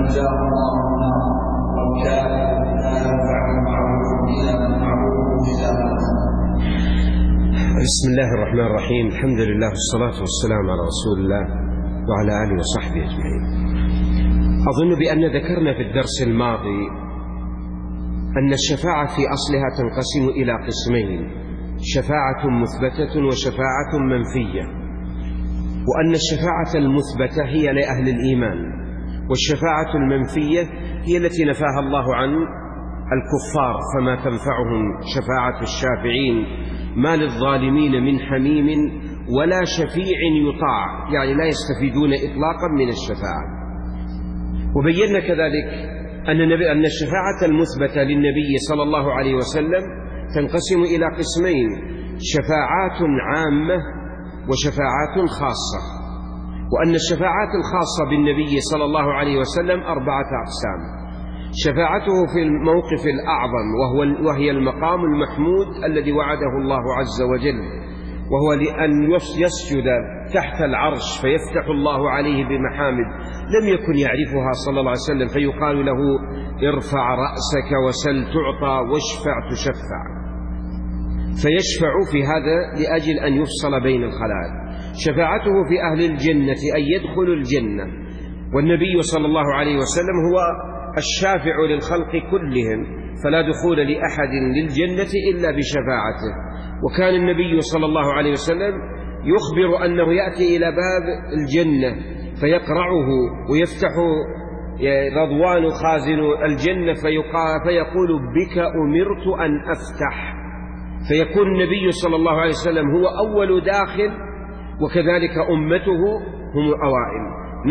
نجاه الله النار، والكافر لا ينفع معروف إلا من معروف إذا. بسم الله الرحمن الرحيم. الحمد لله والصلاة والسلام على رسول الله وعلى آله وصحبه أجمعين. أظن بأن ذكرنا في الدرس الماضي أن الشفاعة في أصلها تنقسم إلى قسمين: شفاعة مثبتة وشفاعة منفية، وأن الشفاعة المثبتة هي لأهل الإيمان، والشفاعة المنفية هي التي نفاها الله عن الكفار، فما تنفعهم شفاعة الشافعين ما للظالمين من حميم ولا شفيع يطاع، يعني لا يستفيدون إطلاقا من الشفاعة. وبينا كذلك أن الشفاعة المثبتة للنبي صلى الله عليه وسلم تنقسم إلى قسمين: شفاعات عامة وشفاعات خاصة، وأن الشفاعات الخاصة بالنبي صلى الله عليه وسلم 4 أقسام: شفاعته في الموقف الأعظم وهي المقام المحمود الذي وعده الله عز وجل، وهو لأن يسجد تحت العرش فيفتح الله عليه بمحامد لم يكن يعرفها صلى الله عليه وسلم، فيقال له: ارفع رأسك وسل تعطى واشفع تشفع، فيشفع في هذا لأجل أن يفصل بين الخلائق. شفاعته في أهل الجنة أن يدخلوا الجنة، والنبي صلى الله عليه وسلم هو الشافع للخلق كلهم، فلا دخول لأحد للجنة إلا بشفاعته. وكان النبي صلى الله عليه وسلم يخبر أنه يأتي إلى باب الجنة فيقرعه ويفتح رضوان خازن الجنة فيقول: بك أمرت أن أفتح، فيكون النبي صلى الله عليه وسلم هو أول داخل، وكذلك أمته هم الأوائل،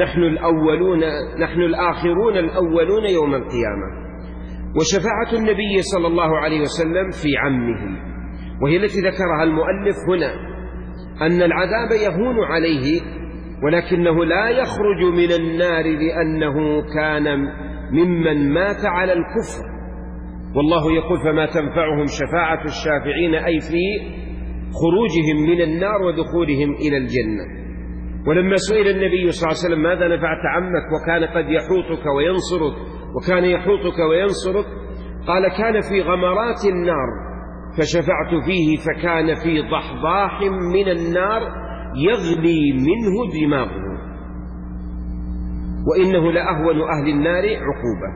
نحن الآخرون الأولون يوم القيامة. وشفاعة النبي صلى الله عليه وسلم في عمه، وهي التي ذكرها المؤلف هنا، أن العذاب يهون عليه ولكنه لا يخرج من النار لأنه كان ممن مات على الكفر، والله يقول: فما تنفعهم شفاعة الشافعين، أي في خروجهم من النار ودخولهم إلى الجنة. ولما سئل النبي صلى الله عليه وسلم: ماذا نفعت عمك وكان قد يحوطك وينصرك، وكان يحوطك وينصرك؟ قال: كان في غمرات النار فشفعت فيه، فكان في ضحضاح من النار يغلي منه دماغه، وإنه لأهون أهل النار عقوبة.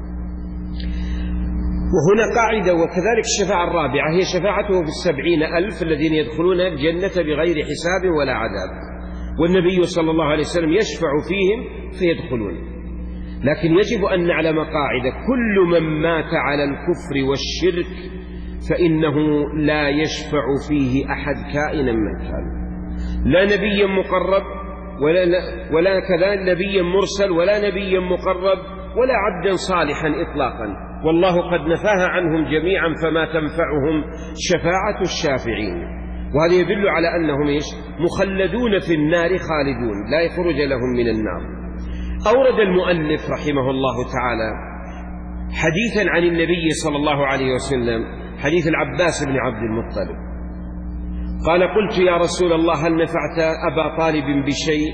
وهنا قاعدة: وكذلك الشفاعة الرابعة هي شفاعته في 70,000 الذين يدخلون الجنة بغير حساب ولا عذاب، والنبي صلى الله عليه وسلم يشفع فيهم فيدخلون. لكن يجب أن نعلم قاعدة: كل من مات على الكفر والشرك فإنه لا يشفع فيه أحد كائنا من كان، لا نبي مقرب ولا كذلك نبي مرسل ولا نبي مقرب ولا عبدا صالحا إطلاقا، والله قد نفاها عنهم جميعا، فما تنفعهم شفاعة الشافعين. وهذا يدل على أنهم مخلدون في النار خالدون، لا يخرج لهم من النار. أورد المؤلف رحمه الله تعالى حديثا عن النبي صلى الله عليه وسلم، حديث العباس بن عبد المطلب، قال: قلت يا رسول الله هل نفعت أبا طالب بشيء؟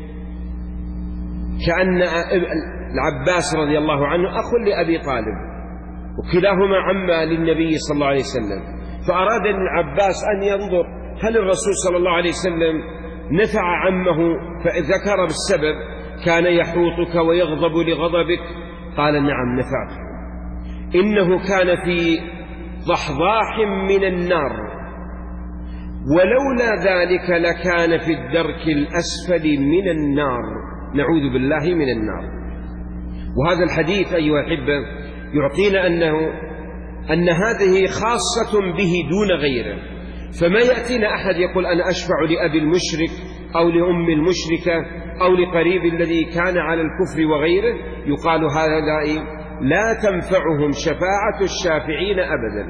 كأن العباس رضي الله عنه أخ لأبي طالب، وكلاهما عما للنبي صلى الله عليه وسلم، فأراد العباس أن ينظر هل الرسول صلى الله عليه وسلم نفع عمه، فذكر بالسبب: كان يحوطك ويغضب لغضبك. قال: نعم نفعته، إنه كان في ضحضاح من النار، ولولا ذلك لكان في الدرك الأسفل من النار، نعوذ بالله من النار. وهذا الحديث أيها الأحبة يعطينا أن هذه خاصة به دون غيره، فما يأتينا أحد يقول: أنا أشفع لأبي المشرك أو لأم المشركة أو لقريب الذي كان على الكفر وغيره، يقال هؤلاء لا تنفعهم شفاعة الشافعين أبدا.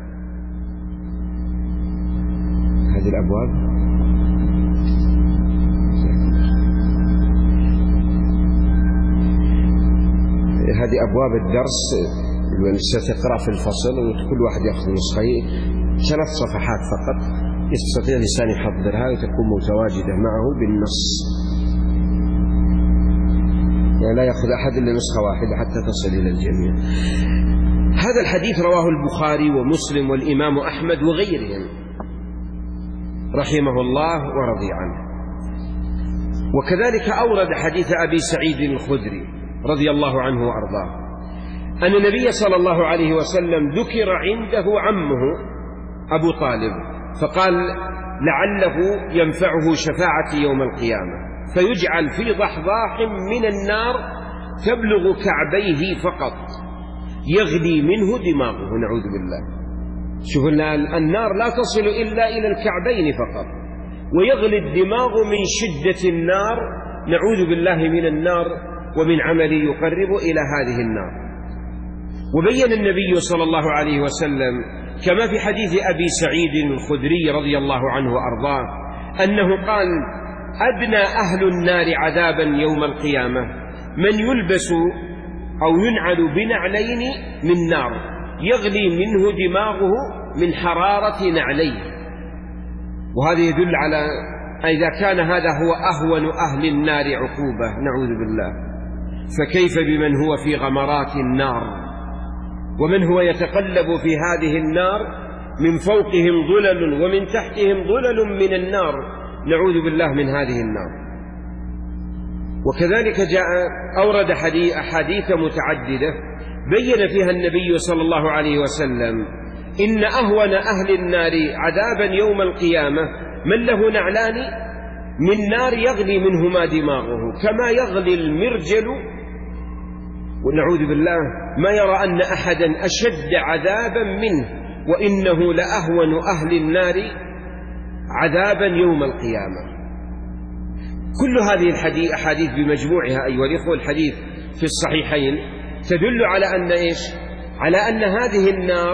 هذه الأبواب هذه أبواب الدرس ستقرأ في الفصل، وكل واحد يأخذ نسخين 3 صفحات فقط، يستطيع الإنسان يحضرها وتكون متواجدة معه بالنص. يعني لا يأخذ أحد إلا نسخة واحدة حتى تصل إلى الجميع. هذا الحديث رواه البخاري ومسلم والإمام أحمد وغيرهم رحمه الله ورضي عنه. وكذلك أورد حديث أبي سعيد الخدري رضي الله عنه وأرضاه أن النبي صلى الله عليه وسلم ذكر عنده عمه أبو طالب فقال لعله ينفعه شفاعتي يوم القيامة، فيجعل في ضحضاح من النار تبلغ كعبيه فقط يغلي منه دماغه، نعوذ بالله. شوف النار لا تصل إلا إلى الكعبين فقط، ويغلي الدماغ من شدة النار، نعوذ بالله من النار ومن عمل يقرب إلى هذه النار. وبين النبي صلى الله عليه وسلم كما في حديث أبي سعيد الخدري رضي الله عنه وأرضاه أنه قال أدنى أهل النار عذابا يوم القيامة من يلبس أو ينعل بنعلين من نار يغلي منه دماغه من حرارة نعليه. وهذا يدل على إذا كان هذا هو أهون أهل النار عقوبة، نعوذ بالله، فكيف بمن هو في غمرات النار ومن هو يتقلب في هذه النار من فوقهم ظلل ومن تحتهم ظلل من النار، نعوذ بالله من هذه النار. وكذلك أورد أحاديث متعددة بين فيها النبي صلى الله عليه وسلم إن أهون أهل النار عذابا يوم القيامة من له نعلان من نار يغلي منهما دماغه كما يغلي المرجل، ونعوذ بالله ما يرى أن أحدا أشد عذابا منه، وإنه لأهون أهل النار عذابا يوم القيامة. كل هذه الأحاديث بمجموعها أيها الإخوة الحديث في الصحيحين تدل على أن إيش؟ على أن هذه النار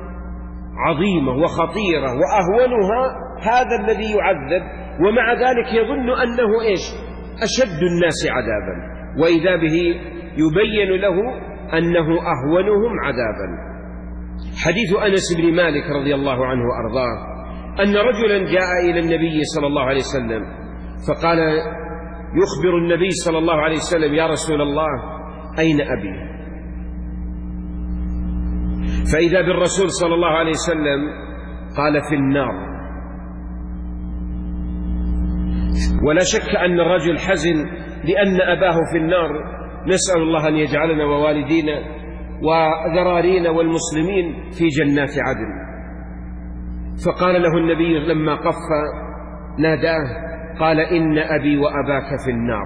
عظيمة وخطيرة وأهونها هذا الذي يعذب، ومع ذلك يظن أنه إيش؟ أشد الناس عذابا، وإذا به يبين له أنه أهونهم عذابا. حديث أنس بن مالك رضي الله عنه وأرضاه أن رجلا جاء إلى النبي صلى الله عليه وسلم فقال يخبر النبي صلى الله عليه وسلم يا رسول الله أين أبي؟ فإذا بالرسول صلى الله عليه وسلم قال في النار. ولا شك أن الرجل حزن لأن أباه في النار، نسأل الله أن يجعلنا ووالدينا وذرارينا والمسلمين في جنات عدن. فقال له النبي لما قف ناداه قال إن أبي وأباك في النار.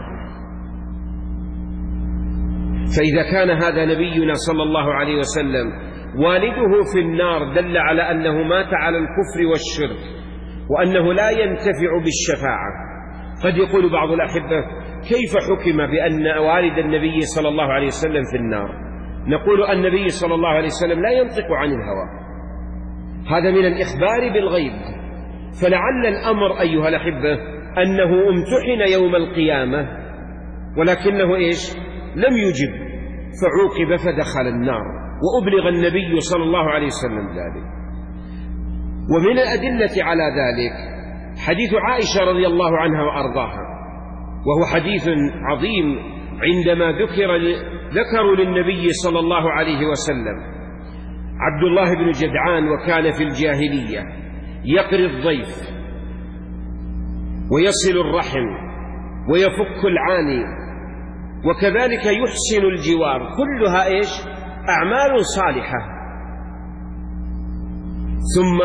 فإذا كان هذا نبينا صلى الله عليه وسلم والده في النار دل على أنه مات على الكفر والشرك وأنه لا ينتفع بالشفاعة. قد يقول بعض الأحبة كيف حكم بأن والد النبي صلى الله عليه وسلم في النار؟ نقول النبي صلى الله عليه وسلم لا ينطق عن الهوى، هذا من الإخبار بالغيب. فلعل الأمر أيها الأحبة أنه امتحن يوم القيامة ولكنه إيش؟ لم يجب فعوقب فدخل النار، وأبلغ النبي صلى الله عليه وسلم ذلك. ومن الأدلة على ذلك حديث عائشة رضي الله عنها وأرضاها، وهو حديث عظيم عندما ذكروا للنبي صلى الله عليه وسلم عبد الله بن جدعان وكان في الجاهلية يقري الضيف ويصل الرحم ويفك العاني وكذلك يحسن الجوار، كلها إيش؟ أعمال صالحة. ثم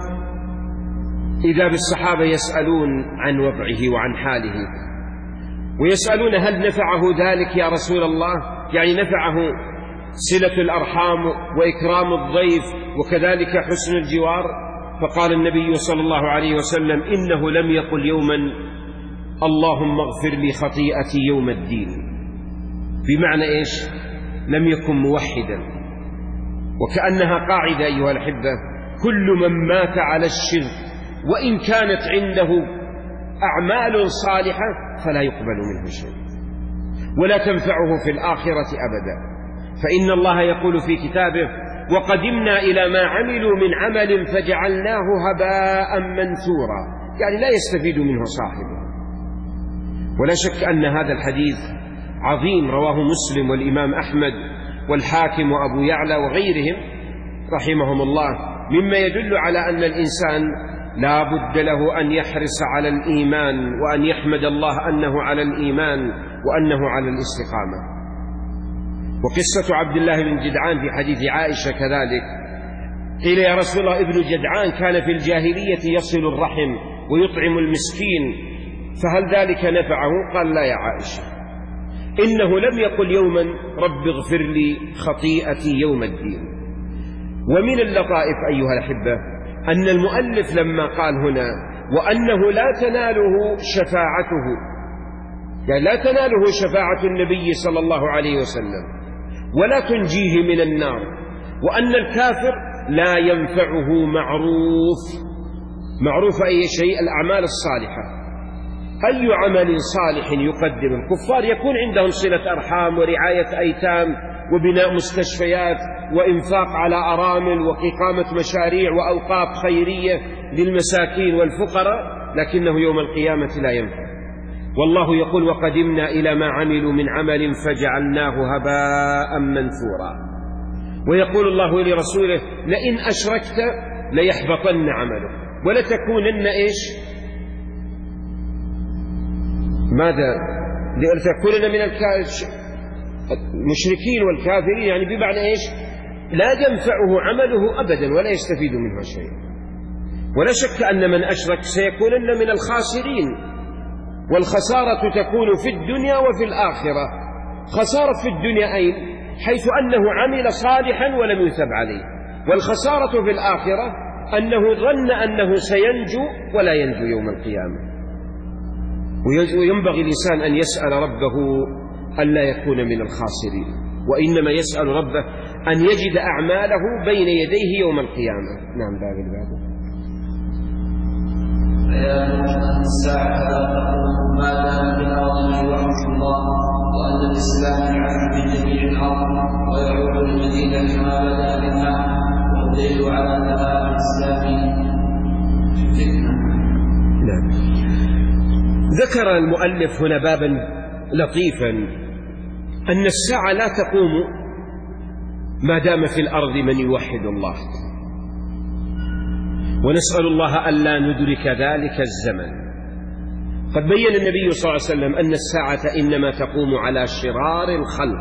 إذا بالصحابة يسألون عن وضعه وعن حاله ويسألون هل نفعه ذلك يا رسول الله؟ يعني نفعه صلة الأرحام وإكرام الضيف وكذلك حسن الجوار؟ فقال النبي صلى الله عليه وسلم إنه لم يقل يوما اللهم اغفر لي خطيئتي يوم الدين، بمعنى إيش؟ لم يكن موحدا. وكأنها قاعدة أيها الأحبة، كل من مات على الشرك وإن كانت عنده أعمال صالحة فلا يقبل منه شيء ولا تنفعه في الآخرة أبدا. فإن الله يقول في كتابه وقدمنا إلى ما عملوا من عمل فجعلناه هباء منثورا، يعني لا يستفيد منه صاحبه. ولا شك أن هذا الحديث عظيم رواه مسلم والإمام أحمد والحاكم وأبو يعلى وغيرهم رحمهم الله، مما يدل على أن الإنسان لا بد له أن يحرص على الإيمان وأن يحمد الله أنه على الإيمان وأنه على الاستقامة. وقصة عبد الله بن جدعان في حديث عائشة كذلك، قيل يا رسول الله ابن جدعان كان في الجاهلية يصل الرحم ويطعم المسكين، فهل ذلك نفعه؟ قال لا يا عائشة، إنه لم يقل يوما رب اغفر لي خطيئتي يوم الدين. ومن اللطائف أيها الأحبة أن المؤلف لما قال هنا وأنه لا تناله شفاعته، يعني لا تناله شفاعة النبي صلى الله عليه وسلم ولا تنجيه من النار، وأن الكافر لا ينفعه معروف أي شيء؟ الأعمال الصالحة. أي عمل صالح يقدم الكفار؟ يكون عندهم صلة أرحام ورعاية أيتام وبناء مستشفيات وإنفاق على أرامل وإقامة مشاريع وأوقاف خيرية للمساكين والفقراء، لكنه يوم القيامة لا ينفع. والله يقول وقدمنا إلى ما عملوا من عمل فجعلناه هباء منثورا. ويقول الله لرسوله لئن أشركت ليحبطن عملك ولتكونن إيش؟ ماذا؟ لتكونن من المشركين والكافرين، يعني بمعنى إيش؟ لا ينفعه عمله أبدا ولا يستفيد منه شيء. ولا شك أن من أشرك سيكونن من الخاسرين، والخسارة تكون في الدنيا وفي الآخرة. خسارة في الدنيا أين؟ حيث أنه عمل صالحا ولم يثب عليه، والخسارة في الآخرة أنه ظن أنه سينجو ولا ينجو يوم القيامة. وينبغي الإنسان أن يسأل ربه ألا يكون من الخاسرين، وإنما يسأل ربه أن يجد أعماله بين يديه يوم القيامة. نعم باقي الباب. أن الساعة لا تقوم ما دام في الأرض من وحي الله، وأن الإسلام يعم من جميع الأرض ويعود المدينة كما بدأ منها، والدليل على تمام الإسلام فتنة. نعم. ذكر المؤلف هنا بابا لطيفا، أن الساعة لا تقوم ما دام في الأرض من يوحد الله، ونسأل الله ألا ندرك ذلك الزمن. قد بين النبي صلى الله عليه وسلم أن الساعة إنما تقوم على شرار الخلق،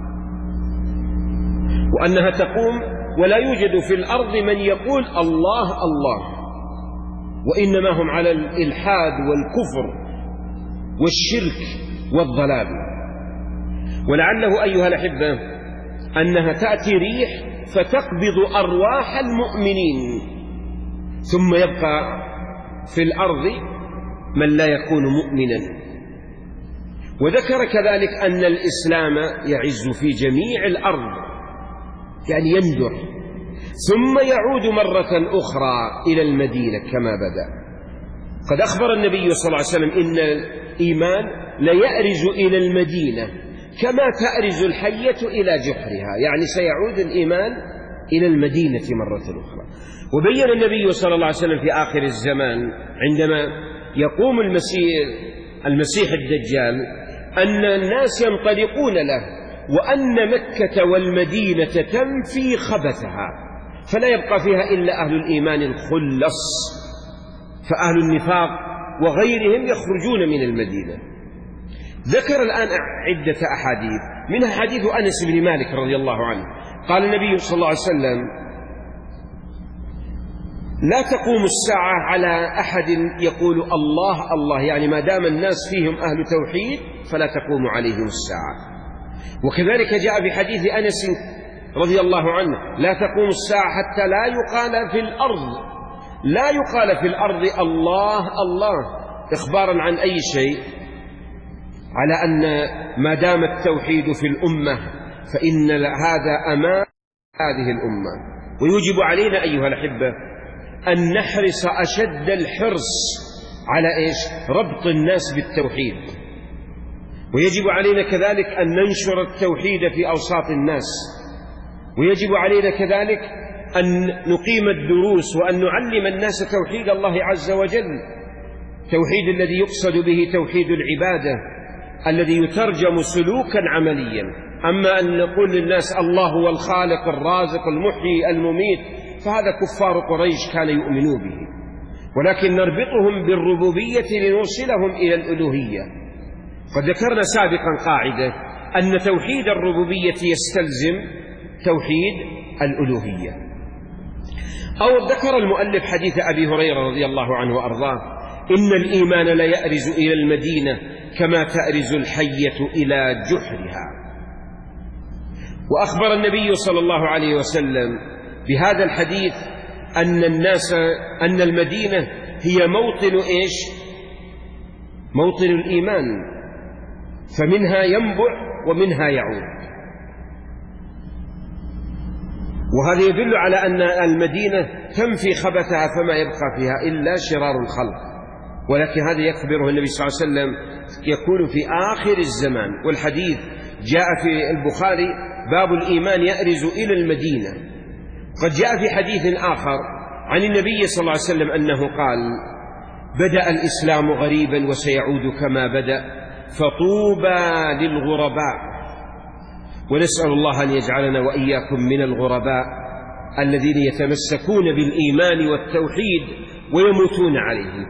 وأنها تقوم ولا يوجد في الأرض من يقول الله الله، وإنما هم على الإلحاد والكفر والشرك والضلال. ولعله أيها الأحبة أنها تأتي ريح فتقبض أرواح المؤمنين، ثم يبقى في الأرض من لا يكون مؤمنا. وذكر كذلك أن الإسلام يعز في جميع الأرض، يعني يندر، ثم يعود مرة أخرى إلى المدينة كما بدأ. قد أخبر النبي صلى الله عليه وسلم إن الإيمان ليأرز إلى المدينة كما تأرز الحية إلى جحرها، يعني سيعود الإيمان إلى المدينة مرة أخرى. وبين النبي صلى الله عليه وسلم في آخر الزمان عندما يقوم المسيح الدجال أن الناس ينطلقون له، وأن مكة والمدينة تنفي خبثها، فلا يبقى فيها إلا أهل الإيمان الخلص، فأهل النفاق وغيرهم يخرجون من المدينة. ذكر الآن عدة أحاديث، منها حديث أنس بن مالك رضي الله عنه قال النبي صلى الله عليه وسلم لا تقوم الساعة على أحد يقول الله الله، يعني ما دام الناس فيهم أهل توحيد فلا تقوم عليهم الساعة. وكذلك جاء في حديث أنس رضي الله عنه لا تقوم الساعة حتى لا يقال في الأرض الله الله، إخبارا عن أي شيء؟ على أن ما دام التوحيد في الأمة فإن هذا أمان هذه الأمة. ويجب علينا أيها الأحبة أن نحرص أشد الحرص على إيش؟ ربط الناس بالتوحيد. ويجب علينا كذلك أن ننشر التوحيد في أوساط الناس، ويجب علينا كذلك أن نقيم الدروس وأن نعلم الناس توحيد الله عز وجل، توحيد الذي يقصد به توحيد العبادة، الذي يترجم سلوكا عمليا. أما أن نقول للناس الله هو الخالق الرازق المحيي المميت فهذا كفار قريش كانوا يؤمنون به، ولكن نربطهم بالربوبية لنوصلهم إلى الألوهية. قد ذكرنا سابقا قاعدة أن توحيد الربوبية يستلزم توحيد الألوهية. أو ذكر المؤلف حديث أبي هريرة رضي الله عنه وأرضاه: إن الإيمان لا يأرز إلى المدينة كما تأرز الحية إلى جحرها. وأخبر النبي صلى الله عليه وسلم بهذا الحديث أن المدينة هي موطن موطن الإيمان، فمنها ينبع ومنها يعود. وهذا يدل على أن المدينة تنفي خبثها فما يبقى فيها إلا شرار الخلق، ولكن هذا يخبره النبي صلى الله عليه وسلم يكون في آخر الزمان. والحديث جاء في البخاري: باب الإيمان يأرز إلى المدينة. قد جاء في حديث آخر عن النبي صلى الله عليه وسلم أنه قال: بدأ الإسلام غريبا وسيعود كما بدأ، فطوبى للغرباء. ونسأل الله أن يجعلنا وإياكم من الغرباء الذين يتمسكون بالإيمان والتوحيد ويموتون عليه.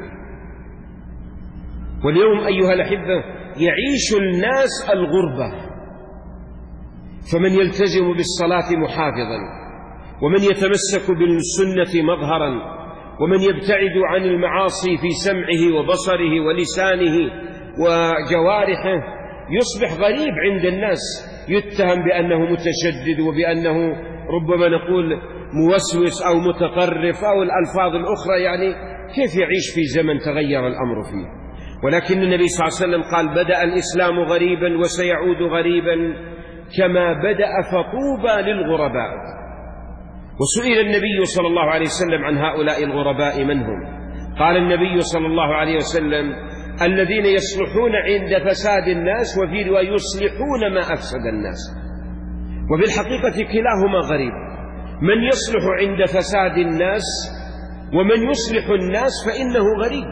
واليوم أيها الأحبة يعيش الناس الغربة، فمن يلتزم بالصلاة محافظا، ومن يتمسك بالسنة مظهرا، ومن يبتعد عن المعاصي في سمعه وبصره ولسانه وجوارحه يصبح غريب عند الناس، يتهم بأنه متشدد وبأنه ربما نقول موسوس أو متطرف أو الألفاظ الأخرى. يعني كيف يعيش في زمن تغير الأمر فيه؟ ولكن النبي صلى الله عليه وسلم قال: بدأ الإسلام غريبا وسيعود غريبا كما بدأ، فطوبى للغرباء. وسئل النبي صلى الله عليه وسلم عن هؤلاء الغرباء من هم؟ قال النبي صلى الله عليه وسلم: الذين يصلحون عند فساد الناس، وفي رواية يصلحون ما أفسد الناس. وبالحقيقة كلاهما غريب، من يصلح عند فساد الناس ومن يصلح الناس فإنه غريب.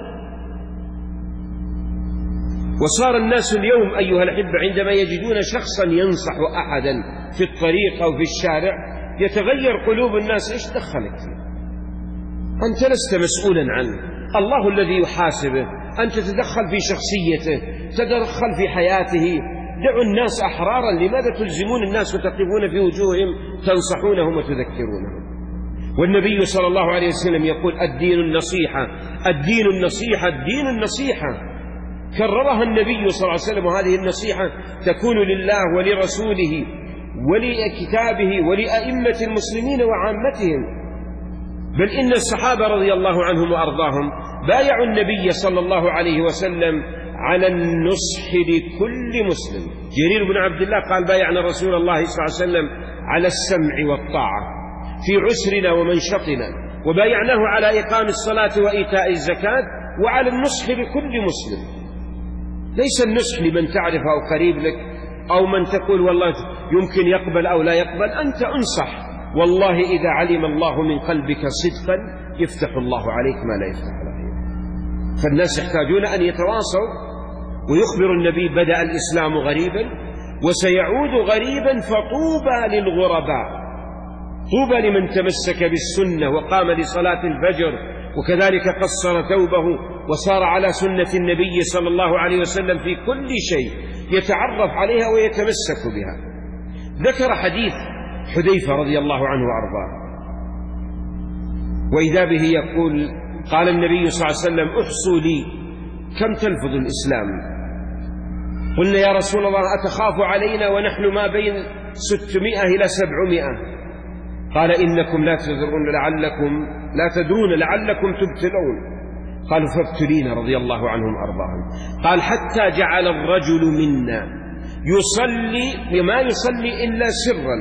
وصار الناس اليوم أيها الأحبة عندما يجدون شخصا ينصح أحدا في الطريق أو في الشارع يتغير قلوب الناس. إيش دخلك فيه؟ أنت لست مسؤولا عنه، الله الذي يحاسبه. أنت تتدخل في شخصيته، تتدخل في حياته. دعوا الناس أحرارا، لماذا تلزمون الناس وتقفون في وجوههم تنصحونهم وتذكرونهم؟ والنبي صلى الله عليه وسلم يقول: الدين النصيحة، الدين النصيحة، الدين النصيحة. كررها النبي صلى الله عليه وسلم. وهذه النصيحة تكون لله ولرسوله ولكتابه ولأئمة المسلمين وعامتهم. بل إن الصحابة رضي الله عنهم وأرضاهم بايعوا النبي صلى الله عليه وسلم على النصح لكل مسلم. جرير بن عبد الله قال: بايعنا رسول الله صلى الله عليه وسلم على السمع والطاعة في عسرنا ومنشطنا، وبايعناه على إقام الصلاة وإيتاء الزكاة، وعلى النصح لكل مسلم. ليس النصح لمن تعرف أو قريب لك أو من تقول والله يمكن يقبل أو لا يقبل. أنت أنصح، والله إذا علم الله من قلبك صدقا يفتح الله عليك ما لا يفتح على غيرك. فالناس يحتاجون أن يتواصوا. ويخبر النبي: بدأ الإسلام غريبا وسيعود غريبا، فطوبى للغرباء. طوبى لمن تمسك بالسنة وقام لصلاة الفجر، وكذلك قصر ثوبه وصار على سنة النبي صلى الله عليه وسلم في كل شيء، يتعرف عليها ويتمسك بها. ذكر حديث حذيفة رضي الله عنه وأرضاه، وإذا به يقول: قال النبي صلى الله عليه وسلم: احصوا لي كم تلفظ الإسلام؟ قلنا: يا رسول الله أتخاف علينا ونحن ما بين 600 إلى 700. قال: إنكم لا تدرون لعلكم تبتلون. قالوا: فابتلينا رضي الله عنهم أرضاهم. قال: حتى جعل الرجل منا يصلي ما يصلي إلا سرا.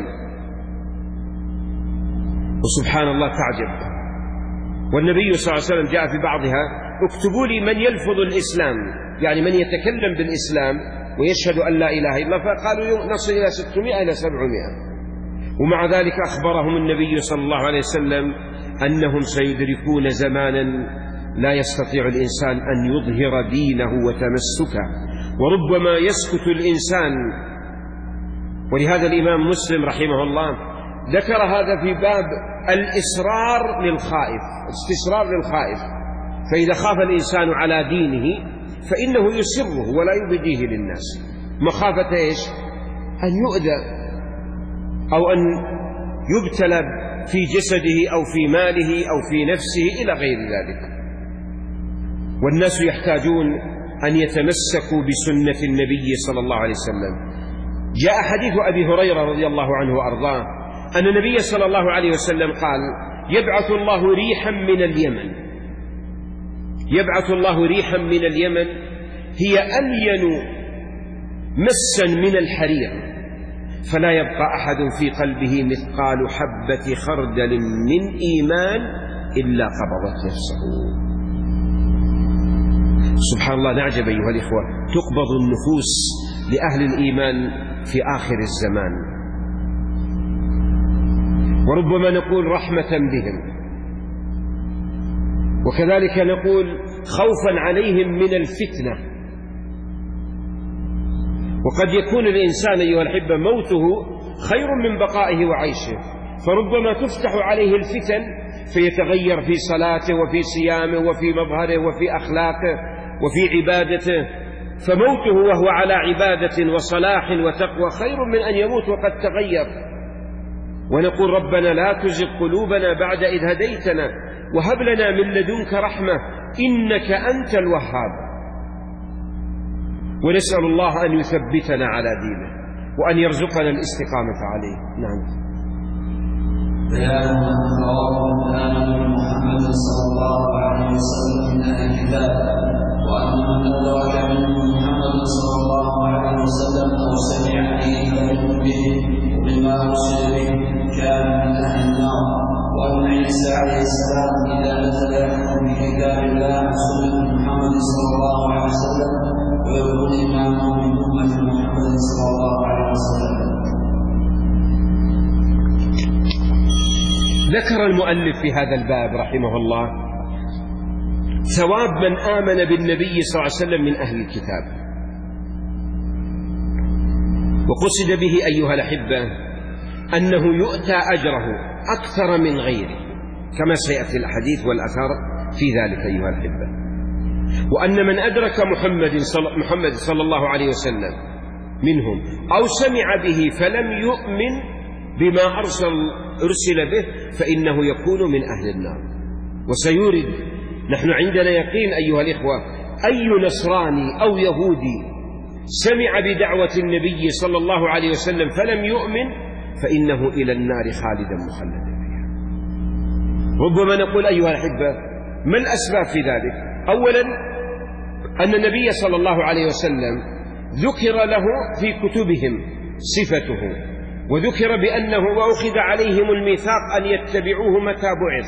وسبحان الله تعجب. والنبي صلى الله عليه وسلم جاء في بعضها: اكتبوا لي من يلفظ الإسلام، يعني من يتكلم بالإسلام ويشهد أن لا إله إلا الله. فقالوا: نصل إلى 600 إلى 700. ومع ذلك أخبرهم النبي صلى الله عليه وسلم أنهم سيدركون زمانا لا يستطيع الإنسان أن يظهر دينه وتمسكه وربما يسكت الإنسان. ولهذا الإمام مسلم رحمه الله ذكر هذا في باب الإصرار للخائف، استشرار للخائف، فإذا خاف الإنسان على دينه فإنه يسره ولا يبديه للناس، مخافة إيش؟ أن يؤذى أو أن يبتلى في جسده أو في ماله أو في نفسه إلى غير ذلك. والناس يحتاجون أن يتمسكوا بسنة النبي صلى الله عليه وسلم. جاء حديث أبي هريرة رضي الله عنه وأرضاه أن النبي صلى الله عليه وسلم قال: يبعث الله ريحا من اليمن، يبعث الله ريحا من اليمن هي ألين مسا من الحرير، فلا يبقى أحد في قلبه مثقال حبة خردل من إيمان إلا قبضت نفسه. سبحان الله، نعجب أيها الإخوة، تقبض النفوس لأهل الإيمان في آخر الزمان، وربما نقول رحمة بهم، وكذلك نقول خوفا عليهم من الفتنة. وقد يكون الإنسان أيها الأحبة موته خير من بقائه وعيشه، فربما تفتح عليه الفتن فيتغير في صلاته وفي صيامه وفي مظهره وفي أخلاقه وفي عبادته، فموته وهو على عبادة وصلاح وتقوى خير من أن يموت وقد تغير. ونقول: ربنا لا تزغ قلوبنا بعد إذ هديتنا وهب لنا من لدنك رحمة إنك أنت الوهاب. ونسأل الله أن يثبتنا على دينه وأن يرزقنا الاستقامة عليه. نعم. بيان من رواه آمن محمد صلى الله عليه وسلم من أهل الكتاب، وأن من أدرك منهم محمد صلى الله عليه وسلم أو سمع به فليؤمن به وبما أرسل به كان من أهل النار، وأن عيسى عليه السلام إذا نزل يحكم بكتاب الله وسنة محمد صلى الله عليه وسلم ويكون إماما من أمة محمد صلى الله عليه وسلم. ذكر المؤلف في هذا الباب رحمه الله ثواب من آمن بالنبي صلى الله عليه وسلم من أهل الكتاب، وقصد به أيها الأحبة أنه يؤتى أجره أكثر من غيره، كما سيأتي الحديث والأثر في ذلك أيها الأحبة. وأن من أدرك محمد صلى الله عليه وسلم منهم أو سمع به فلم يؤمن بما أرسل به فإنه يكون من أهل النار. وسيورد، نحن عندنا يقين أيها الإخوة، أي نصراني أو يهودي سمع بدعوة النبي صلى الله عليه وسلم فلم يؤمن فإنه إلى النار خالدا مخلدا فيها. ربما نقول أيها الأحبة: ما الأسباب في ذلك؟ أولا أن النبي صلى الله عليه وسلم ذكر له في كتبهم صفته، وذكر بأنه وأخذ عليهم الميثاق أن يتبعوه متى بعث،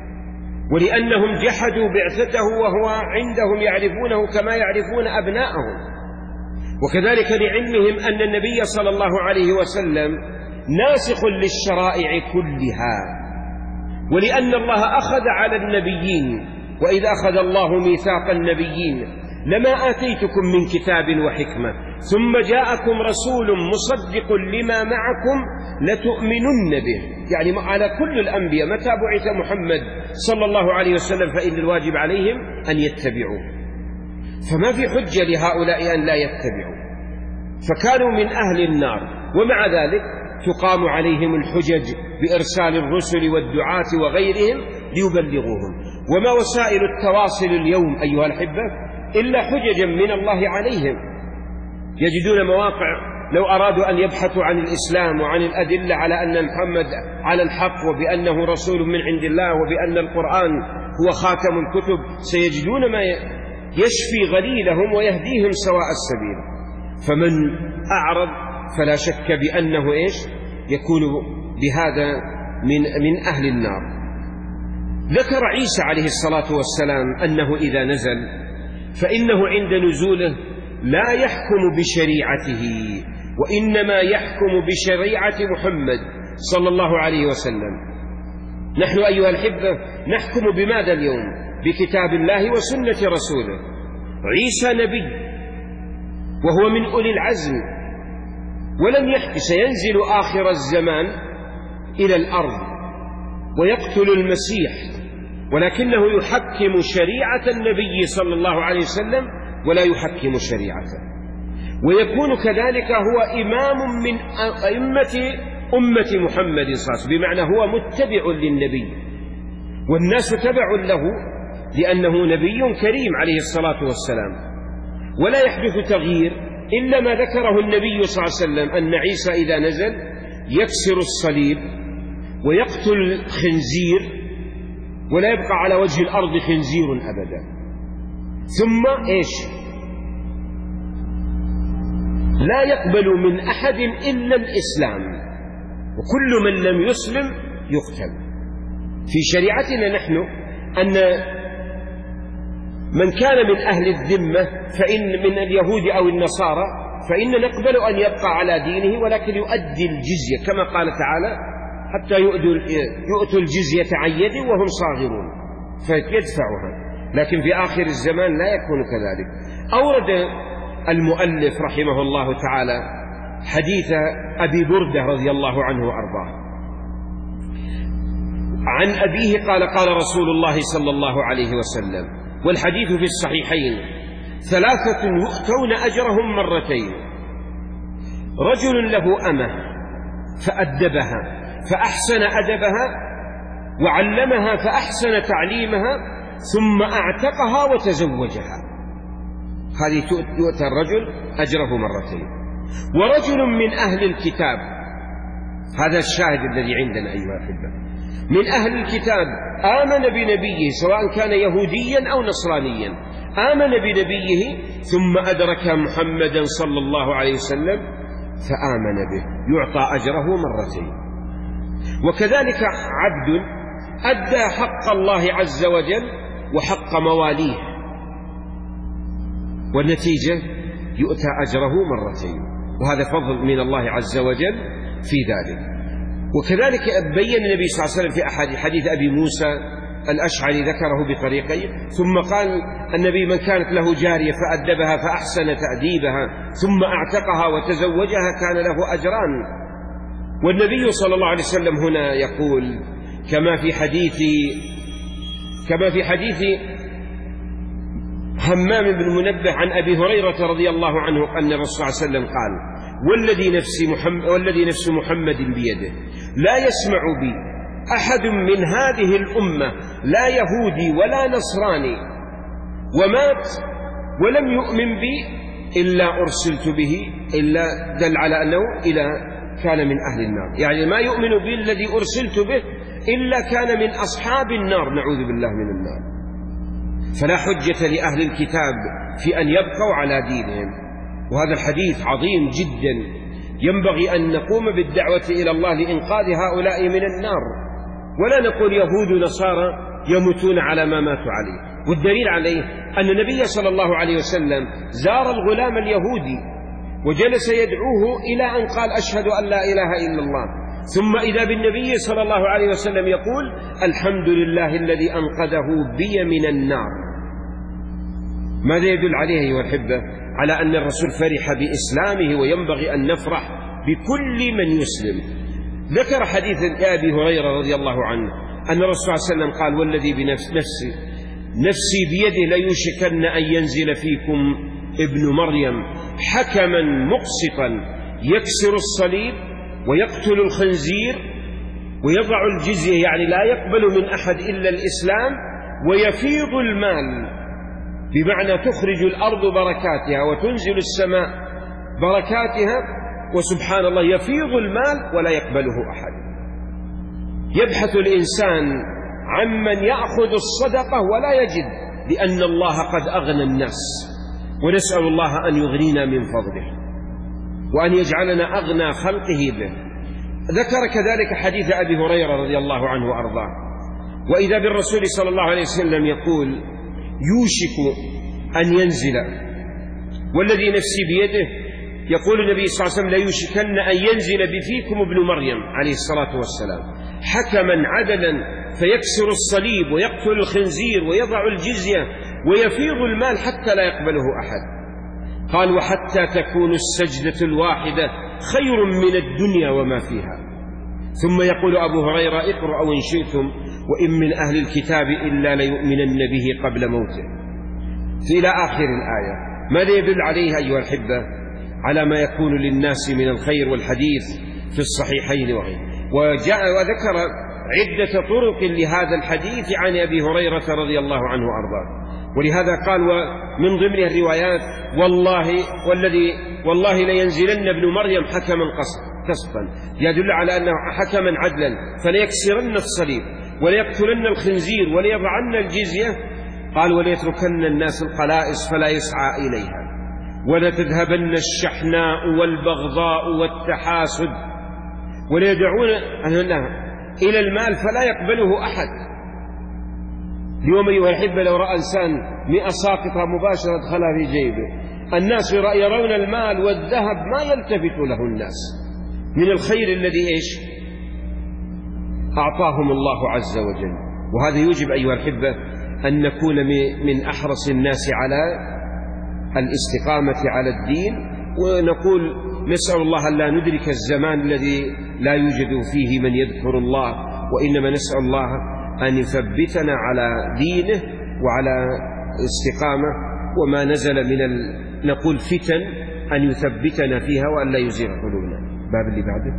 ولأنهم جحدوا بعثته وهو عندهم يعرفونه كما يعرفون أبناءهم، وكذلك لعلمهم أن النبي صلى الله عليه وسلم ناسخ للشرائع كلها، ولأن الله أخذ على النبيين: وإذ أخذ الله ميثاق النبيين لما آتيتكم من كتاب وحكمة ثم جاءكم رسول مصدق لما معكم لتؤمنن به، يعني على كل الأنبياء متى بعث محمد صلى الله عليه وسلم فإن الواجب عليهم أن يتبعوه، فما في حجة لهؤلاء أن لا يتبعوا، فكانوا من أهل النار. ومع ذلك تقام عليهم الحجج بإرسال الرسل والدعاة وغيرهم ليبلغوهم. وما وسائل التواصل اليوم أيها الأحبة إلا حججا من الله عليهم، يجدون مواقع لو أرادوا أن يبحثوا عن الإسلام وعن الأدلة على أن محمد على الحق وبأنه رسول من عند الله وبأن القرآن هو خاتم الكتب، سيجدون ما يشفي غليلهم ويهديهم سواء السبيل. فمن أعرض فلا شك بأنه يكون بهذا من أهل النار. ذكر عيسى عليه الصلاة والسلام أنه إذا نزل فإنه عند نزوله لا يحكم بشريعته، وإنما يحكم بشريعة محمد صلى الله عليه وسلم. نحن أيها الأحبة نحكم بماذا اليوم؟ بكتاب الله وسنة رسوله. عيسى نبي وهو من أولي العزم، ولم يحكي سينزل آخر الزمان إلى الأرض ويقتل المسيح، ولكنه يحكم شريعة النبي صلى الله عليه وسلم ولا يحكم شريعته، ويكون كذلك هو إمام من أئمة أمة محمد صلى الله عليه وسلم، بمعنى هو متبع للنبي والناس تبع له لأنه نبي كريم عليه الصلاة والسلام. ولا يحدث تغيير إلا ما ذكره النبي صلى الله عليه وسلم أن عيسى إذا نزل يكسر الصليب ويقتل الخنزير ولا يبقى على وجه الأرض خنزير أبدا. ثم إيش؟ لا يقبل من أحد إلا الإسلام، وكل من لم يسلم يقتل. في شريعتنا نحن أن من كان من أهل الذمة فإن من اليهود أو النصارى فإن نقبل أن يبقى على دينه، ولكن يؤدي الجزية كما قال تعالى حتى يؤتوا الجزية عن يد وهم صاغرون فيدفعها. لكن في آخر الزمان لا يكون كذلك. أورد المؤلف رحمه الله تعالى حديث أبي بردة رضي الله عنه وأرضاه عن أبيه قال قال رسول الله صلى الله عليه وسلم، والحديث في الصحيحين: 3 يؤتون أجرهم مرتين: رجل له أمة فأدبها فأحسن أدبها وعلمها فأحسن تعليمها ثم أعتقها وتزوجها، هذه يؤتى الرجل أجره مرتين. ورجل من أهل الكتاب، هذا الشاهد الذي عندنا أيها الأحبة، من أهل الكتاب آمن بنبيه سواء كان يهوديا أو نصرانيا، آمن بنبيه ثم أدرك محمدا صلى الله عليه وسلم فآمن به، يعطى أجره مرتين. وكذلك عبد أدى حق الله عز وجل وحق مواليه، والنتيجة يؤتى أجره مرتين، وهذا فضل من الله عز وجل في ذلك. وكذلك بين النبي صلى الله عليه وسلم في حديث أبي موسى الأشعري ذكره بطريقين، ثم قال النبي: من كانت له جارية فأدبها فأحسن تأديبها ثم أعتقها وتزوجها كان له أجران. والنبي صلى الله عليه وسلم هنا يقول كما في حديث همام بن منبه عن أبي هريرة رضي الله عنه أن الرسول صلى الله عليه وسلم قال: والذي نفس محمد بيده لا يسمع بي أحد من هذه الأمة لا يهودي ولا نصراني ومات ولم يؤمن بي إلا أرسلت به، إلا دل على أنه كان من أهل النار، يعني ما يؤمن بي الذي أرسلت به إلا كان من أصحاب النار، نعوذ بالله من النار. فلا حجة لأهل الكتاب في أن يبقوا على دينهم. وهذا الحديث عظيم جدا، ينبغي أن نقوم بالدعوة إلى الله لإنقاذ هؤلاء من النار، ولا نقول يهود نصارى يموتون على ما ماتوا عليه. والدليل عليه أن النبي صلى الله عليه وسلم زار الغلام اليهودي وجلس يدعوه إلى أن قال: أشهد أن لا إله إلا الله. ثم إذا بالنبي صلى الله عليه وسلم يقول: الحمد لله الذي أنقذه بي من النار. ماذا يدل عليه أيها الأحبة؟ على أن الرسول فرح بإسلامه، وينبغي أن نفرح بكل من يسلم. ذكر حديث أبي هريرة رضي الله عنه أن الرسول صلى الله عليه وسلم قال: والذي نفسي بيده ليوشكن أن ينزل فيكم ابن مريم حكما مقسطا يكسر الصليب ويقتل الخنزير ويضع الجزية، يعني لا يقبل من أحد إلا الإسلام، ويفيض المال، بمعنى تخرج الأرض بركاتها وتنزل السماء بركاتها، وسبحان الله يفيض المال ولا يقبله أحد. يبحث الإنسان عمن يأخذ الصدقة ولا يجد، لأن الله قد أغنى الناس، ونسأل الله أن يغنينا من فضله وأن يجعلنا أغنى خلقه به. ذكر كذلك حديث أبي هريرة رضي الله عنه وأرضاه: وإذا بالرسول صلى الله عليه وسلم يقول: يوشك أن ينزل، والذي نفسي بيده، يقول النبي صلى الله عليه وسلم: لا يوشكن أن ينزل بفيكم ابن مريم عليه الصلاة والسلام حكما عدلا فيكسر الصليب ويقتل الخنزير ويضع الجزية ويفيض المال حتى لا يقبله أحد. قال وحتى تكون السجدة الواحدة خير من الدنيا وما فيها. ثم يقول أبو هريرة اقرأوا إن شئتم وإن من أهل الكتاب إلا ليؤمنن به قبل موته، إلى آخر الآية. ماذا يدل عليه أيها الأحبة؟ على ما يكون للناس من الخير، والحديث في الصحيحين وغيره. وذكر عدة طرق لهذا الحديث عن أبي هريرة رضي الله عنه وأرضاه، ولهذا قال ومن ضمن الروايات والله لينزلن ابن مريم حكما قسطا، يدل على أنه حكما عدلا، فليكسرن الصليب وليقتلن الخنزير وليضعن الجزية. قال وليتركن الناس القلائص فلا يسعى إليها، ولتذهبن الشحناء والبغضاء والتحاسد، وليدعون إلى المال فلا يقبله أحد. اليوم أيها الأحبة لو رأى إنسان 100 ساقطة مباشرة دخلها في جيبه، الناس يرون المال والذهب ما يلتفت له الناس من الخير الذي أعطاهم الله عز وجل. وهذا يوجب أيها الأحبة أن نكون من أحرص الناس على الاستقامة على الدين، ونقول نسأل الله أن لا ندرك الزمان الذي لا يوجد فيه من يذكر الله، وإنما نسأل الله أن يثبتنا على دينه وعلى استقامة، وما نزل من نقول فتن أن يثبتنا فيها وأن لا يزيغ قلوبنا. باب اللي بعده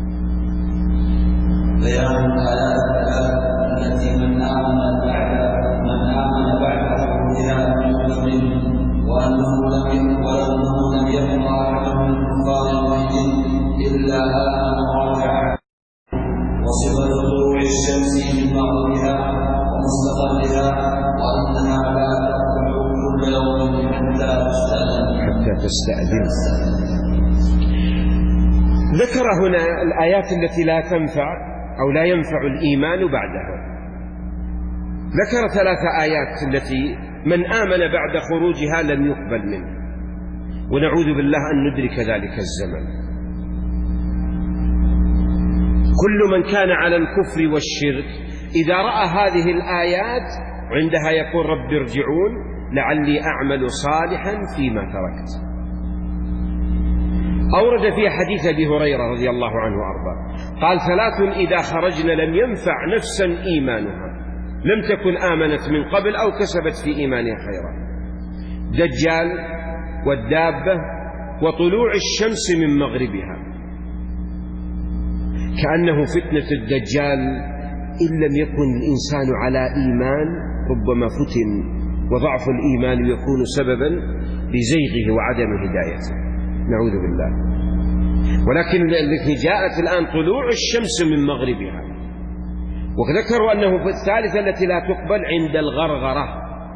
بيان الآيات التي من آمن بعد خروجها من المسلم، وأنه لم يبقى أحد من كفار الوحيد إلا آمن ورجع. وصفة طلوع الشمس من مغربها ومستقرها، وأنها لا تطلع كل يوم حتى تستأذن. ذكر هنا الآيات التي لا تنفع أو لا ينفع الإيمان بعدها. ذكر 3 آيات التي من آمن بعد خروجها لم يقبل منه، ونعوذ بالله أن ندرك ذلك الزمن. كل من كان على الكفر والشرك إذا رأى هذه الآيات عندها يقول رب ارجعون لعلي أعمل صالحا فيما تركت. أورد في حديث أبي هريرة رضي الله عنه وأرضاه قال 3 إذا خرجن لم ينفع نفسا إيمانها لم تكن آمنت من قبل أو كسبت في إيمانها خيرا: دجال والدابة وطلوع الشمس من مغربها. كأنه فتنة الدجال إن لم يكن الإنسان على إيمان ربما فتن، وضعف الإيمان يكون سببا لزيغه وعدم هدايته، نعوذ بالله. ولكن التي جاءت الآن طلوع الشمس من مغربها. وذكروا أنه في الثالثة التي لا تقبل عند الغرغرة،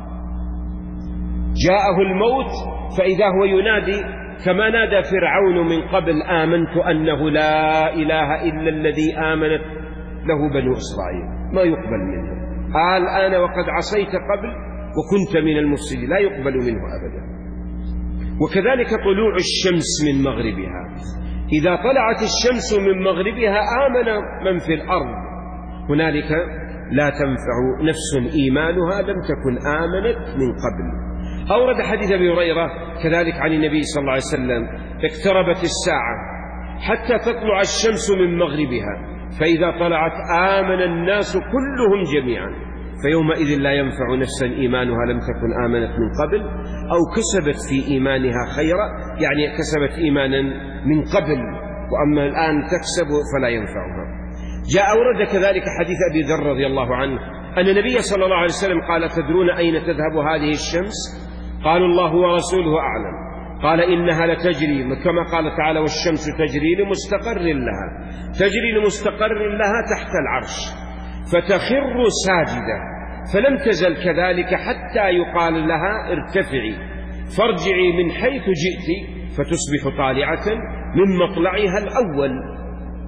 جاءه الموت فإذا هو ينادي كما نادى فرعون من قبل آمنت أنه لا إله إلا الذي آمنت له بنو إسرائيل، ما يقبل منه. الآن وقد عصيت قبل وكنت من المفسدين، لا يقبل منه أبدا. وكذلك طلوع الشمس من مغربها، إذا طلعت الشمس من مغربها آمن من في الأرض، هنالك لا تنفع نفس إيمانها لم تكن آمنت من قبل. أورد حديث أبي هريرة كذلك عن النبي صلى الله عليه وسلم: اقتربت الساعة حتى تطلع الشمس من مغربها، فإذا طلعت آمن الناس كلهم جميعا، فيومئذ لا ينفع نفسا إيمانها لم تكن آمنت من قبل أو كسبت في إيمانها خيرا، يعني كسبت إيمانا من قبل، وأما الآن تكسب فلا ينفعها. جاء أورد كذلك حديث أبي ذر رضي الله عنه أن النبي صلى الله عليه وسلم قال: تدرون أين تذهب هذه الشمس؟ قالوا: الله ورسوله أعلم. قال: إنها لتجري كما قال تعالى: والشمس تجري لمستقر لها، تجري لمستقر لها تحت العرش، فتخر ساجدة، فلم تزل كذلك حتى يقال لها: ارتفعي فارجعي من حيث جئت، فتصبح طالعة من مطلعها الأول،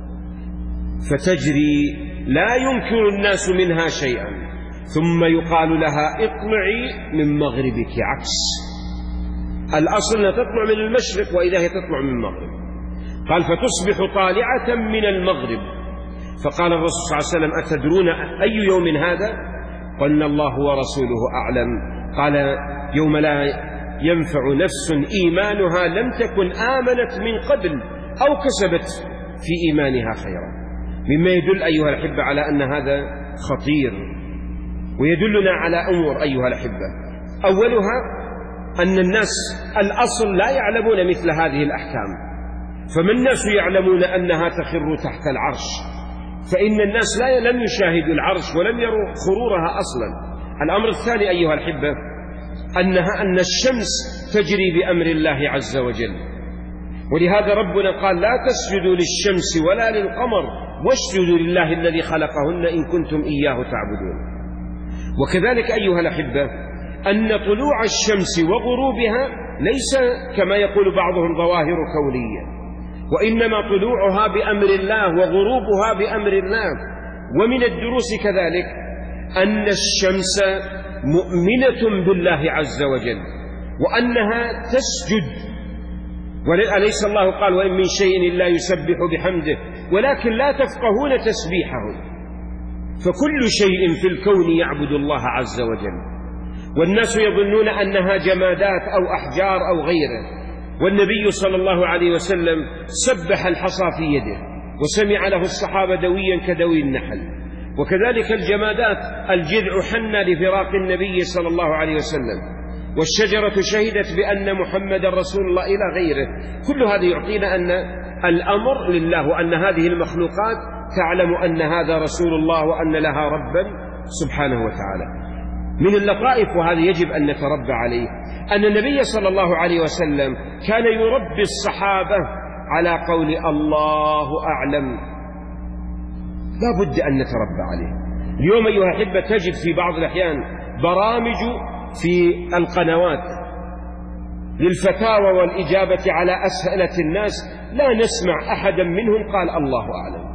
فتجري لا ينكر الناس منها شيئا، ثم يقال لها: اطلعي من مغربك، عكس الأصل أنها تطلع من المشرق، وإذا هي تطلع من المغرب. قال: فتصبح طالعة من المغرب. فقال الرسول صلى الله عليه وسلم: أتدرون أي يوم هذا؟ قلنا: الله ورسوله أعلم. قال: يوم لا ينفع نفس إيمانها لم تكن آمنت من قبل أو كسبت في إيمانها خيرا. مما يدل أيها الأحبة على أن هذا خطير، ويدلنا على أمور أيها الأحبة. أولها أن الناس الأصل لا يعلمون مثل هذه الأحكام، فما الناس يعلمون أنها تخر تحت العرش، فإن الناس لم يشاهدوا العرش ولم يروا خرورها أصلا. الأمر الثاني أيها الأحبة أن الشمس تجري بأمر الله عز وجل، ولهذا ربنا قال لا تسجدوا للشمس ولا للقمر واسجدوا لله الذي خلقهن إن كنتم إياه تعبدون. وكذلك أيها الأحبة أن طلوع الشمس وغروبها ليس كما يقول بعضهم ظواهر كونية، وإنما طلوعها بأمر الله وغروبها بأمر الله. ومن الدروس كذلك أن الشمس مؤمنة بالله عز وجل وأنها تسجد، أليس الله قال وإن من شيء إلا يسبح بحمده ولكن لا تفقهون تسبيحهم؟ فكل شيء في الكون يعبد الله عز وجل، والناس يظنون أنها جمادات أو أحجار أو غيره. والنبي صلى الله عليه وسلم سبح الحصى في يده وسمع له الصحابة دويا كدوي النحل. وكذلك الجمادات، الجذع حنى لفراق النبي صلى الله عليه وسلم، والشجرة شهدت بأن محمد رسول الله إلى غيره. كل هذا يعطينا أن الأمر لله، وأن هذه المخلوقات تعلم أن هذا رسول الله وأن لها ربا سبحانه وتعالى. من اللطائف، وهذا يجب أن نتربى عليه، أن النبي صلى الله عليه وسلم كان يربي الصحابة على قول الله أعلم. لا بد أن نتربى عليه. اليوم أيها الأحبة تجد في بعض الأحيان برامج في القنوات للفتاوى والإجابة على أسئلة الناس لا نسمع أحدا منهم قال الله أعلم،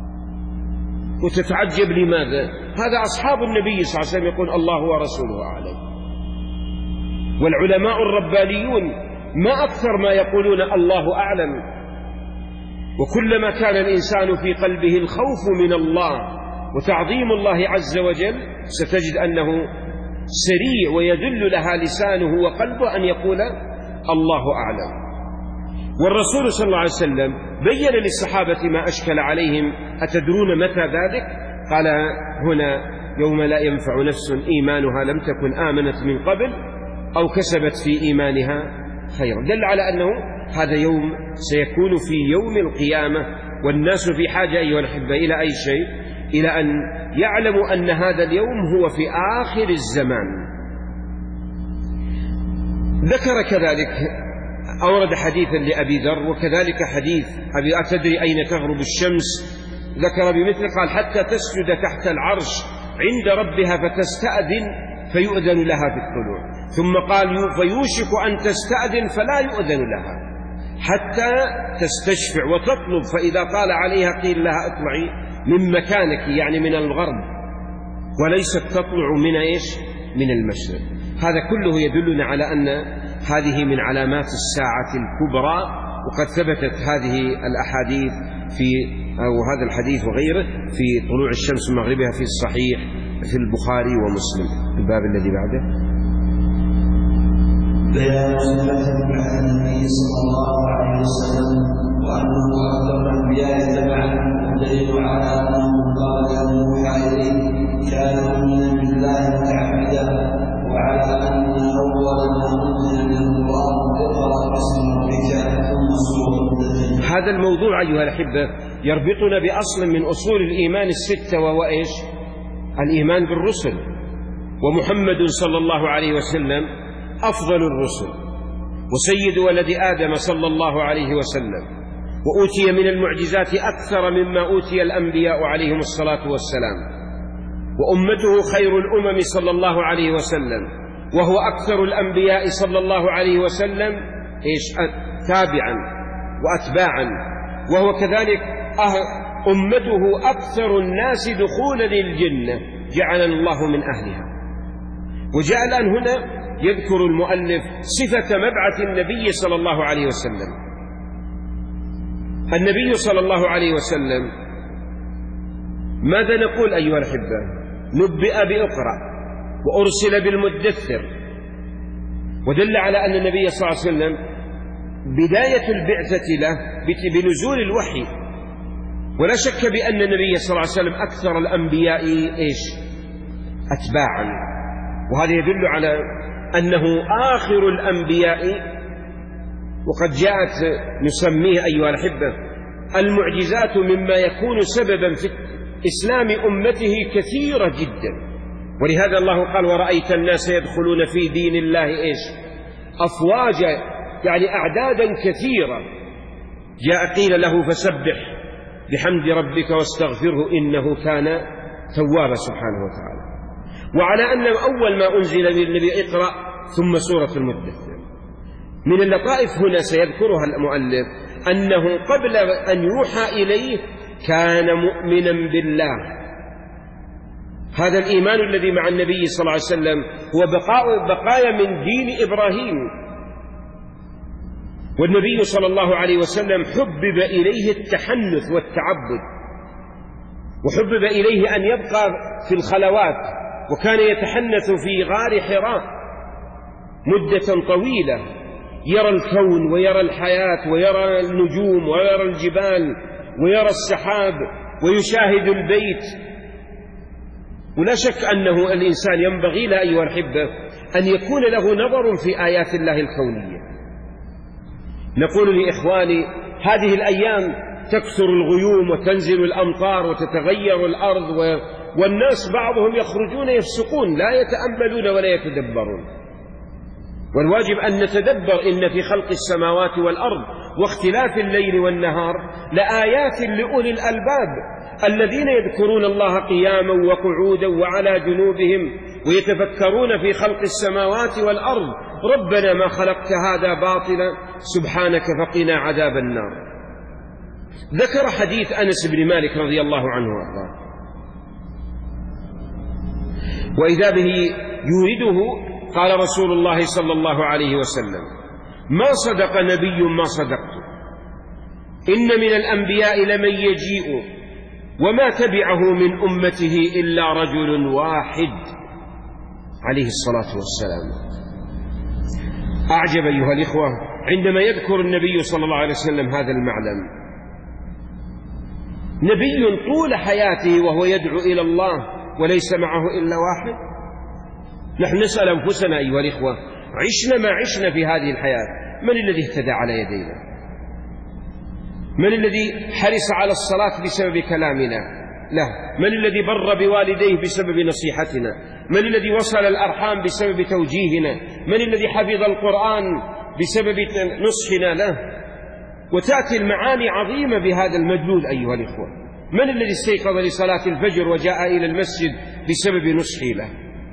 وتتعجب لماذا؟ هذا أصحاب النبي صلى الله عليه وسلم يقول الله ورسوله أعلم. والعلماء الربانيون ما أكثر ما يقولون الله أعلم. وكلما كان الإنسان في قلبه الخوف من الله وتعظيم الله عز وجل ستجد أنه سريع ويدل لها لسانه وقلبه أن يقول الله أعلم. والرسول صلى الله عليه وسلم بين للصحابة ما أشكل عليهم: أتدرون متى ذلك؟ قال هنا: يوم لا ينفع نفس إيمانها لم تكن آمنت من قبل أو كسبت في إيمانها خيرا. دل على أنه هذا يوم سيكون في يوم القيامة، والناس في حاجة أيها الأحبة إلى أي شيء؟ إلى أن يعلموا أن هذا اليوم هو في آخر الزمان. ذكر كذلك، أورد حديثا لأبي ذر، وكذلك حديث أبي أتدري أين تغرب الشمس، ذكر بمثل، قال: حتى تسجد تحت العرش عند ربها فتستأذن فيؤذن لها في الطلوع. ثم قال: فيوشك أن تستأذن فلا يؤذن لها حتى تستشفع وتطلب، فإذا طال عليها قيل لها: اطلعي من مكانك، يعني من الغرب، وليست تطلع من إيش؟ من المشرق. هذا كله يدلنا على أن هذه من علامات الساعة الكبرى، وقد ثبتت هذه الأحاديث أو هذا الحديث وغيره في طلوع الشمس من مغربها في الصحيح في البخاري ومسلم. الباب الذي بعده: بيان صفة بعث النبي صلى الله عليه وسلم وأنه أكثر الأنبياء تبعا، والدليل على أنه قال يوحى إليه كان مؤمنا بالله متعبدا، وعلى أن أول ما أنزل من القرآن اقرأ باسم ربك ثم سورة. هذا الموضوع أيها الأحبة يربطنا بأصل من أصول الإيمان الستة، وهو إيش؟ الإيمان بالرسل. ومحمد صلى الله عليه وسلم أفضل الرسل وسيد ولد آدم صلى الله عليه وسلم، وأوتي من المعجزات أكثر مما أوتي الأنبياء عليهم الصلاة والسلام، وأمته خير الأمم صلى الله عليه وسلم، وهو أكثر الأنبياء صلى الله عليه وسلم تابعا وأتباعا، وهو كذلك أمته أكثر الناس دخولا للجنة، جعلنا الله من أهلها. وجاء الآن هنا يذكر المؤلف صفة مبعث النبي صلى الله عليه وسلم. النبي صلى الله عليه وسلم ماذا نقول أيها الأحبة؟ نبئ بإقرأ، وأرسل بالمدثر، ودل على أن النبي صلى الله عليه وسلم بداية البعثة له بنزول الوحي، ولا شك بأن النبي صلى الله عليه وسلم أكثر الأنبياء أتباعا، وهذا يدل على أنه آخر الأنبياء. وقد جاءت نسميه أيها الأحبة المعجزات مما يكون سببا في إسلام أمته كثيرة جدا، ولهذا الله قال ورأيت الناس يدخلون في دين الله أفواجا، يعني أعدادا كثيرة. جاء قيل له فسبح بحمد ربك واستغفره إنه كان توابا سبحانه وتعالى. وعلى أن أول ما أنزل للنبي اقرأ ثم سورة المدثر. من اللطائف هنا سيذكرها المؤلف أنه قبل أن يوحى إليه كان مؤمنا بالله. هذا الإيمان الذي مع النبي صلى الله عليه وسلم هو بقايا من دين إبراهيم، والنبي صلى الله عليه وسلم حبب إليه التحنث والتعبد، وحبب إليه أن يبقى في الخلوات، وكان يتحنث في غار حراء مدة طويلة يرى الكون ويرى الحياة ويرى النجوم ويرى الجبال ويرى السحاب ويشاهد البيت. ولا شك أنه الإنسان ينبغي له أيها الأحبة أن يكون له نظر في آيات الله الكونية. نقول لإخواني هذه الأيام تكثر الغيوم وتنزل الأمطار وتتغير الأرض والناس بعضهم يخرجون يفسقون لا يتأملون ولا يتدبرون، والواجب أن نتدبر إن في خلق السماوات والأرض واختلاف الليل والنهار لآيات لأولي الألباب الذين يذكرون الله قياما وقعودا وعلى جنوبهم ويتفكرون في خلق السماوات والأرض ربنا ما خلقت هذا باطلا سبحانك فقنا عذاب النار. ذكر حديث أنس بن مالك رضي الله عنه وأرضاه، وإذا به يورده قال رسول الله صلى الله عليه وسلم ما صدق نبي ما صدقت، إن من الأنبياء لمن يجيء وما تبعه من أمته إلا رجل واحد عليه الصلاة والسلام. أعجب أيها الإخوة عندما يذكر النبي صلى الله عليه وسلم هذا المعلم، نبي طول حياته وهو يدعو إلى الله وليس معه إلا واحد. نحن نسأل أنفسنا أيها الإخوة عشنا ما عشنا في هذه الحياة، من الذي اهتدى على يدينا؟ من الذي حرص على الصلاة بسبب كلامنا؟ لا. من الذي بر بوالديه بسبب نصيحتنا؟ من الذي وصل الأرحام بسبب توجيهنا؟ من الذي حفظ القرآن بسبب نصحنا له؟ وتأتي المعاني عظيمة بهذا المدلول أيها الإخوة. من الذي استيقظ لصلاة الفجر وجاء إلى المسجد بسبب نصحي له؟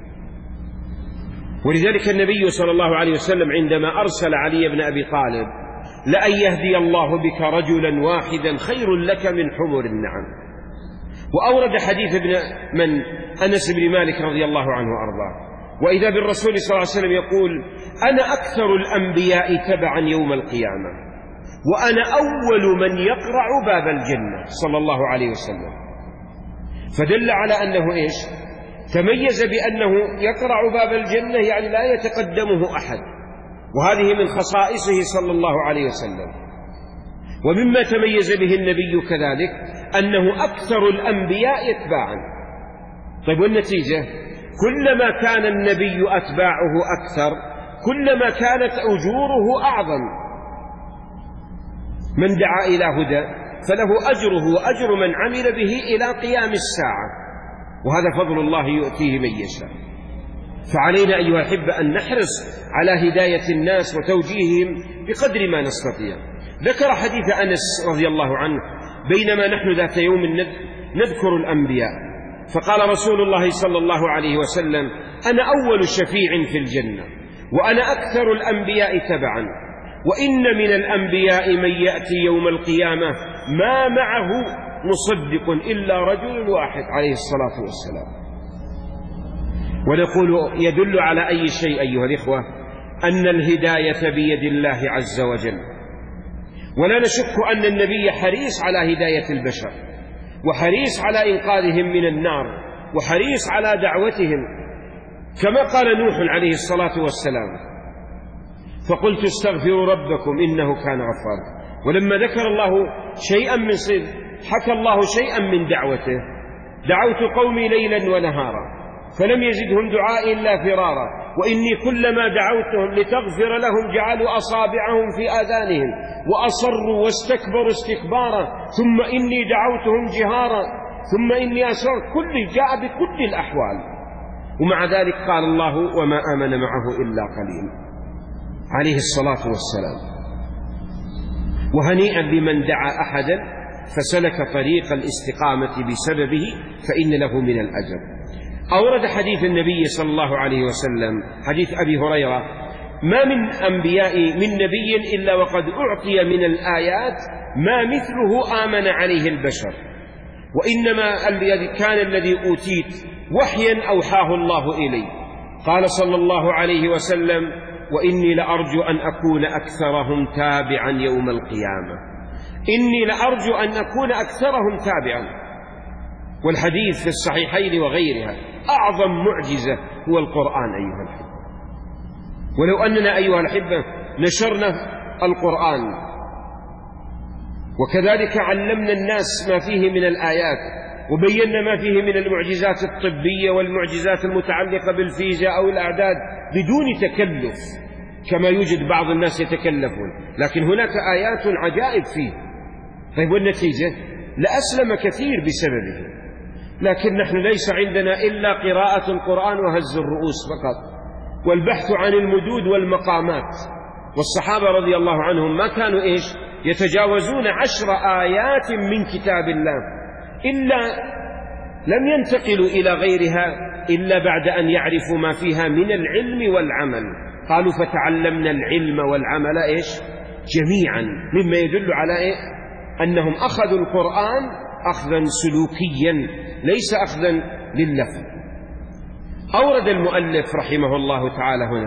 ولذلك النبي صلى الله عليه وسلم عندما أرسل علي بن أبي طالب لأن يهدي الله بك رجلا واحدا خير لك من حمر النعم. وأورد حديث من أنس بن مالك رضي الله عنه وأرضاه، وإذا بالرسول صلى الله عليه وسلم يقول أنا أكثر الأنبياء تبعا يوم القيامة وأنا أول من يقرع باب الجنة صلى الله عليه وسلم. فدل على أنه إيش؟ تميز بأنه يقرع باب الجنة، يعني لا يتقدمه أحد، وهذه من خصائصه صلى الله عليه وسلم. ومما تميز به النبي كذلك أنه أكثر الأنبياء اتباعا. طيب والنتيجة كلما كان النبي أتباعه أكثر كلما كانت أجوره أعظم. من دعا إلى هدى فله أجره وأجر من عمل به إلى قيام الساعة، وهذا فضل الله يؤتيه من يشاء. فعلينا أيها الأحبة أن نحرص على هداية الناس وتوجيههم بقدر ما نستطيع. ذكر حديث أنس رضي الله عنه بينما نحن ذات يوم نذكر الأنبياء، فقال رسول الله صلى الله عليه وسلم أنا أول شفيع في الجنة وأنا أكثر الأنبياء تبعا، وإن من الأنبياء من يأتي يوم القيامة ما معه مصدق إلا رجل واحد عليه الصلاة والسلام. ونقول يدل على أي شيء أيها الإخوة أن الهداية بيد الله عز وجل، ولا نشك أن النبي حريص على هداية البشر وحريص على إنقاذهم من النار وحريص على دعوتهم، كما قال نوح عليه الصلاة والسلام فقلت استغفروا ربكم إنه كان غفارا. ولما ذكر الله شيئا من صدق حكى الله شيئا من دعوته: دعوت قومي ليلا ونهارا فلم يزدهم دعائي إلا فرارا وإني كلما دعوتهم لتغفر لهم جعلوا أصابعهم في آذانهم وأصروا واستكبروا استكبارا ثم إني دعوتهم جهارا ثم إني أسررت. كل جاء بكل الأحوال، ومع ذلك قال الله: وما آمن معه إلا قليل، عليه الصلاة والسلام. وهنيئا بمن دعا أحدا فسلك طريق الاستقامة بسببه فإن له من الأجر. أورد حديث النبي صلى الله عليه وسلم حديث أبي هريرة: ما من أنبياء من نبي إلا وقد أعطي من الآيات ما مثله آمن عليه البشر، وإنما كان الذي أوتيت وحيا أوحاه الله إلي. قال صلى الله عليه وسلم: وإني لأرجو أن أكون أكثرهم تابعا يوم القيامة. إني لأرجو أن أكون أكثرهم تابعا. والحديث في الصحيحين وغيرها: أعظم معجزة هو القرآن أيها الأحبة. ولو أننا أيها الأحبة نشرنا القرآن وكذلك علمنا الناس ما فيه من الآيات وبينا ما فيه من المعجزات الطبية والمعجزات المتعلقة بالفيزياء أو الأعداد بدون تكلف كما يوجد بعض الناس يتكلفون، لكن هناك آيات عجائب فيه. طيب والنتيجة؟ لأسلم كثير بسببه. لكن نحن ليس عندنا إلا قراءة القرآن وهز الرؤوس فقط والبحث عن المدود والمقامات. والصحابة رضي الله عنهم ما كانوا يتجاوزون 10 آيات من كتاب الله إلا لم ينتقلوا إلى غيرها إلا بعد أن يعرفوا ما فيها من العلم والعمل. قالوا: فتعلمنا العلم والعمل جميعا، مما يدل على أنهم أخذوا القرآن أخذا سلوكيا ليس أخذا لللفظ. أورد المؤلف رحمه الله تعالى هنا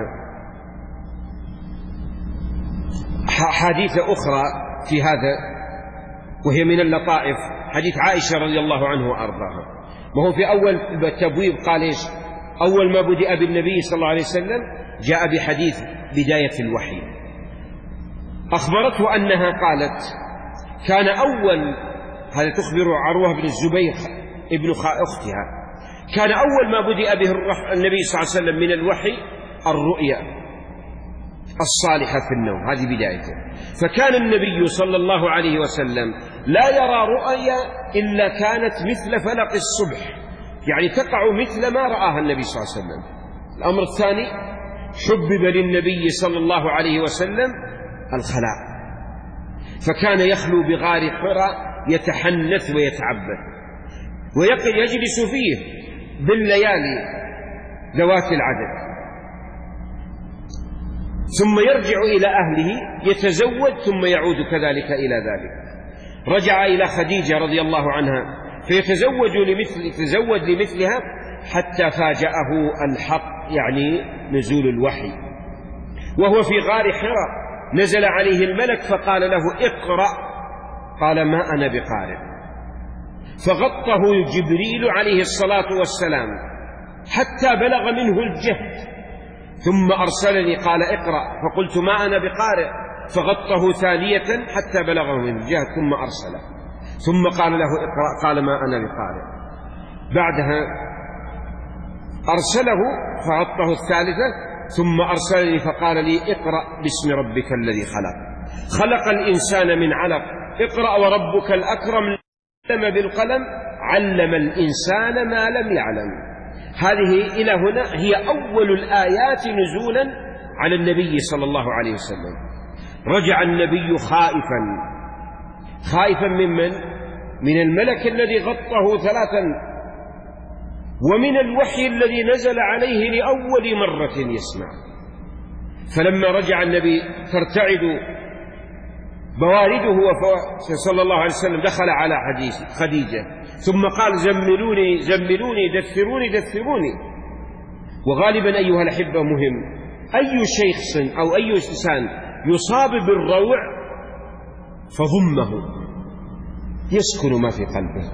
حديث أخرى في هذا وهي من اللطائف، حديث عائشة رضي الله عنه وأرضاها. وهو في أول التبويب قال: أول ما بدأ بالنبي صلى الله عليه وسلم جاء بحديث بداية الوحي. أخبرته أنها قالت: كان أول، هذا تخبر عروة بن الزبير ابن أختها، كان أول ما بدأ به النبي صلى الله عليه وسلم من الوحي الرؤيا الصالحة في النوم، هذه بدايته. فكان النبي صلى الله عليه وسلم لا يرى رؤيا إلا كانت مثل فلق الصبح، يعني تقع مثل ما رآها النبي صلى الله عليه وسلم. الأمر الثاني: حبب للنبي صلى الله عليه وسلم الخلاء، فكان يخلو بغار حراء يتحنث ويتعبد ويجلس فيه بالليالي ذوات العدد، ثم يرجع إلى أهله يتزوج ثم يعود كذلك إلى ذلك. رجع إلى خديجة رضي الله عنها يتزوج لمثلها حتى فاجأه الحق، يعني نزول الوحي. وهو في غار حراء نزل عليه الملك فقال له: اقرأ. قال: ما أنا بقارئ. فغطه جبريل عليه الصلاة والسلام حتى بلغ منه الجهد، ثم أرسلني قال: اقرأ. فقلت: ما أنا بقارئ. فغطه ثانية حتى بلغه من الجهد ثم أرسله، ثم قال له: اقرأ. قال: ما أنا بقارئ. بعدها أرسله فغطه الثالثة ثم أرسلني فقال لي: اقرأ باسم ربك الذي خلق الإنسان من علق، اقرأ وربك الأكرم، علم بالقلم، علم الإنسان ما لم يعلم. هذه إلى هنا هي أول الآيات نزولا على النبي صلى الله عليه وسلم. رجع النبي خائفا من الملك الذي غطه 3 ومن الوحي الذي نزل عليه لأول مرة يسمع. فلما رجع النبي ترتعد بوارده صلى الله عليه وسلم دخل على خديجة ثم قال: زملوني زملوني، دثروني دثروني. وغالبا أيها الأحبة مهم أي شخص أو أي إنسان يصاب بالروع فضمه يسكن ما في قلبه.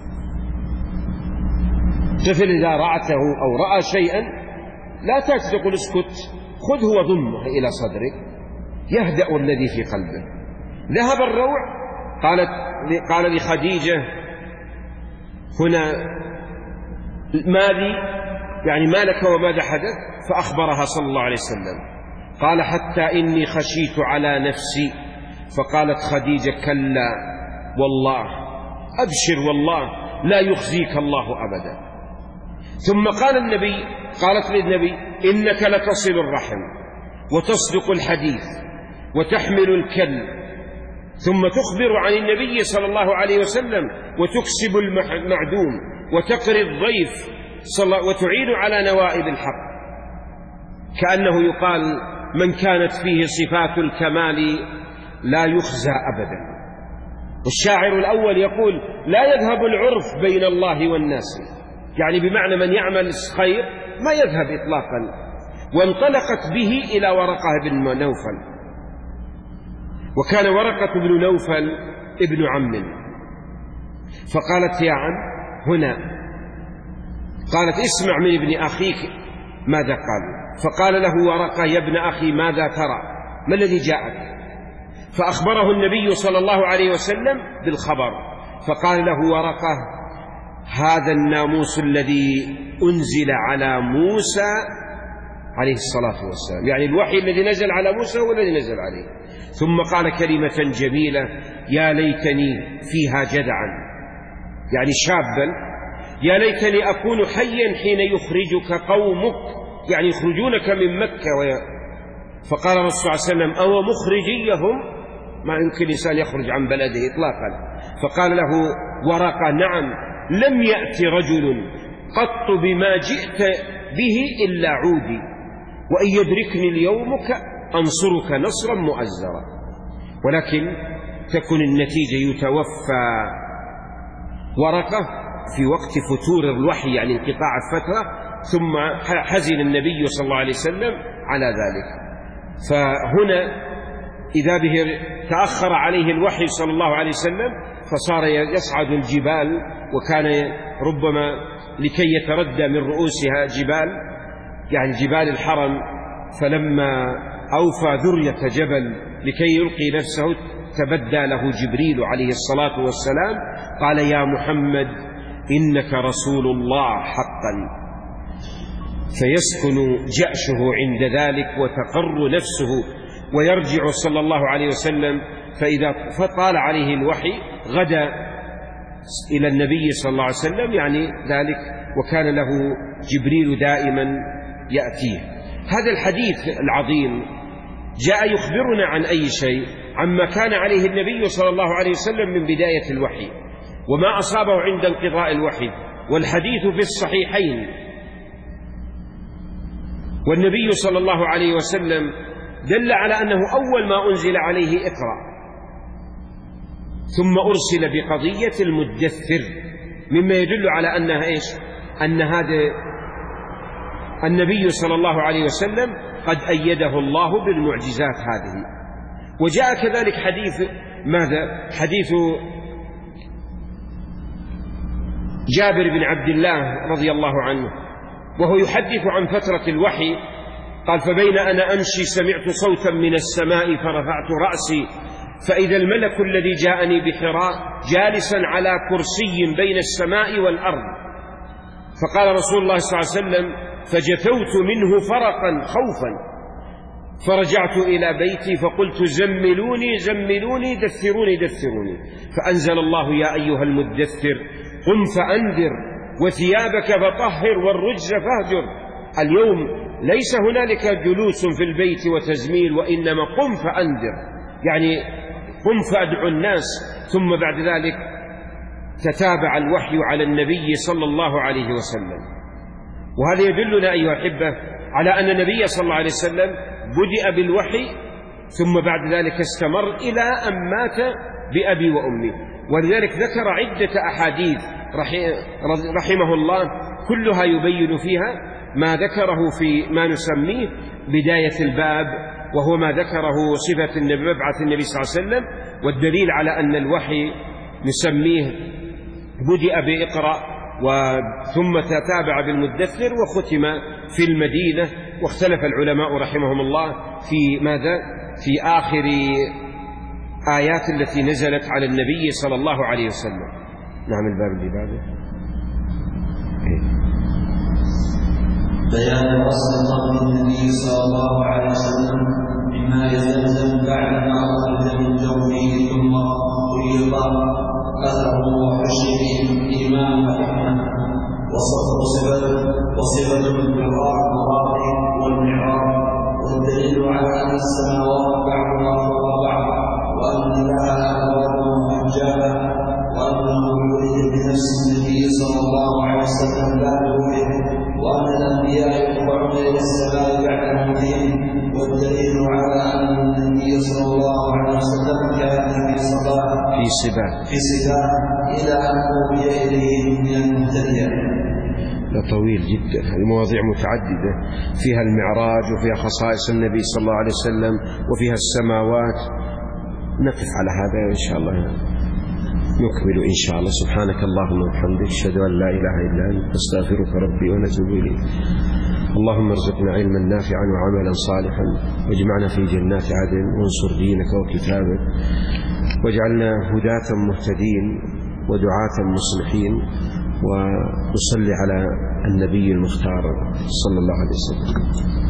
طفل إذا رعته أو رأى شيئا لا تقول اسكت، خذه وضمه إلى صدرك، يهدأ الذي في قلبه. ذهب الروع. قال لخديجة هنا ماذا يعني ما لك وماذا حدث؟ فأخبرها صلى الله عليه وسلم. قال حتى إني خشيت على نفسي. فقالت خديجة كلا والله أبشر والله لا يخزيك الله أبدا. ثم قالت للنبي إنك لتصل الرحم وتصدق الحديث وتحمل الكل، ثم تخبر عن النبي صلى الله عليه وسلم وتكسب المعدوم وتقري الضيف وتعين على نوائب الحق. كأنه يقال من كانت فيه صفات الكمال لا يخزى أبدا. والشاعر الأول يقول لا يذهب العرف بين الله والناس، يعني بمعنى من يعمل خير ما يذهب إطلاقا. وانطلقت به إلى ورقة بن نوفل، وكان ورقة بن نوفل ابن عم. فقالت يا عم هنا، قالت اسمع من ابن أخيك ماذا قال. فقال له ورقة يا ابن أخي ماذا ترى، ما الذي جاءك؟ فأخبره النبي صلى الله عليه وسلم بالخبر. فقال له ورقة هذا الناموس الذي أنزل على موسى عليه الصلاة والسلام، يعني الوحي الذي نزل على موسى هو الذي نزل عليه. ثم قال كلمة جميلة يا ليتني فيها جدعا، يعني شابا، يا ليتني أكون حيا حين يخرجك قومك، يعني يخرجونك من مكة. فقال الرسول صلى الله عليه وسلم أو مخرجيهم، ما يمكن إنسان يخرج عن بلده إطلاقا. فقال له ورقة نعم لم يأتي رجل قط بما جئت به إلا عودي، وإن يدركني اليومك أنصرك نصرا مؤزرا. ولكن تكن النتيجة يتوفى ورقة في وقت فتور الوحي، يعني انقطاع الفترة، ثم حزن النبي صلى الله عليه وسلم على ذلك. فهنا إذا به تأخر عليه الوحي صلى الله عليه وسلم فصار يصعد الجبال، وكان ربما لكي يتردى من رؤوسها جبال، يعني جبال الحرم. فلما أوفى ذرية جبل لكي يلقي نفسه تبدى له جبريل عليه الصلاة والسلام قال يا محمد إنك رسول الله حقا. فيسكن جأشه عند ذلك وتقر نفسه، ويرجع صلى الله عليه وسلم. فإذا فطال عليه الوحي غدا إلى النبي صلى الله عليه وسلم، يعني ذلك، وكان له جبريل دائما يأتيه. هذا الحديث العظيم جاء يخبرنا عن أي شيء؟ عما كان عليه النبي صلى الله عليه وسلم من بداية الوحي وما أصابه عند انقضاء الوحي. والحديث في الصحيحين، والنبي صلى الله عليه وسلم دل على أنه أول ما أنزل عليه اقرأ، ثم أرسل بقضية المدثر، مما يدل على أنها إيش؟ أن هذا النبي صلى الله عليه وسلم قد أيده الله بالمعجزات هذه. وجاء كذلك حديث ماذا؟ حديث جابر بن عبد الله رضي الله عنه، وهو يحدث عن فترة الوحي. قال فبين أنا أمشي سمعت صوتا من السماء فرفعت رأسي فإذا الملك الذي جاءني بحراء جالسا على كرسي بين السماء والأرض. فقال رسول الله صلى الله عليه وسلم فجفوت منه فرقا خوفا، فرجعت إلى بيتي فقلت زملوني زملوني دثروني دثروني. فأنزل الله يا أيها المدثر قم فأنذر وثيابك فطهر والرجز فاهجر. اليوم ليس هنالك جلوس في البيت وتزميل، وإنما قم فأنذر، يعني قم فأدعو الناس. ثم بعد ذلك تتابع الوحي على النبي صلى الله عليه وسلم. وهذا يدلنا أيها الأحبة على أن النبي صلى الله عليه وسلم بدأ بالوحي ثم بعد ذلك استمر إلى أن مات بأبي وأمي. ولذلك ذكر عدة أحاديث رحمه الله كلها يبين فيها ما ذكره في ما نسميه بداية الباب، وهو ما ذكره صفة مبعث النبي صلى الله عليه وسلم. والدليل على أن الوحي نسميه بدأ بإقرأ ثم تتابع بالمدثر وختم في المدينة. واختلف العلماء رحمهم الله في ماذا؟ في آخر آيات التي نزلت على النبي صلى الله عليه وسلم. نعم، الباب اللي بعده بيان أصل قول النبي صلى الله عليه وسلم بما يزلزل بعد ما أخرج من جوفه ثم قيض أثره وحشه الإيمان وحكمه وصفة القرآن والمعراج، والدليل على أن السماوات بعضها فوق بعض، وأن لها أبوابا وحجابا، وأنه ولد بنفس النبي صلى الله عليه وسلم لا بروحه، وأن الأنبياء يرفعون إلى السماء بعد موتهم، والدليل على أن النبي صلى الله عليه وسلم كان في سباق إلى أن أوحي إليه من المهتدين. طويل جدا، هذه مواضيع متعددة، فيها المعراج وفيها خصائص النبي صلى الله عليه وسلم وفيها السماوات. نقف على هذا إن شاء الله، نكمل إن شاء الله. سبحانك اللهم وبحمدك، أشهد أن لا إله إلا أنت، أستغفرك ربي ونتوب إليك. اللهم ارزقنا علما نافعا وعملا صالحا، واجمعنا في جنات عدن، وانصر دينك وكتابك، واجعلنا هداة مهتدين ودعاة مصلحين، ونصلي على النبي المختار صلى الله عليه وسلم.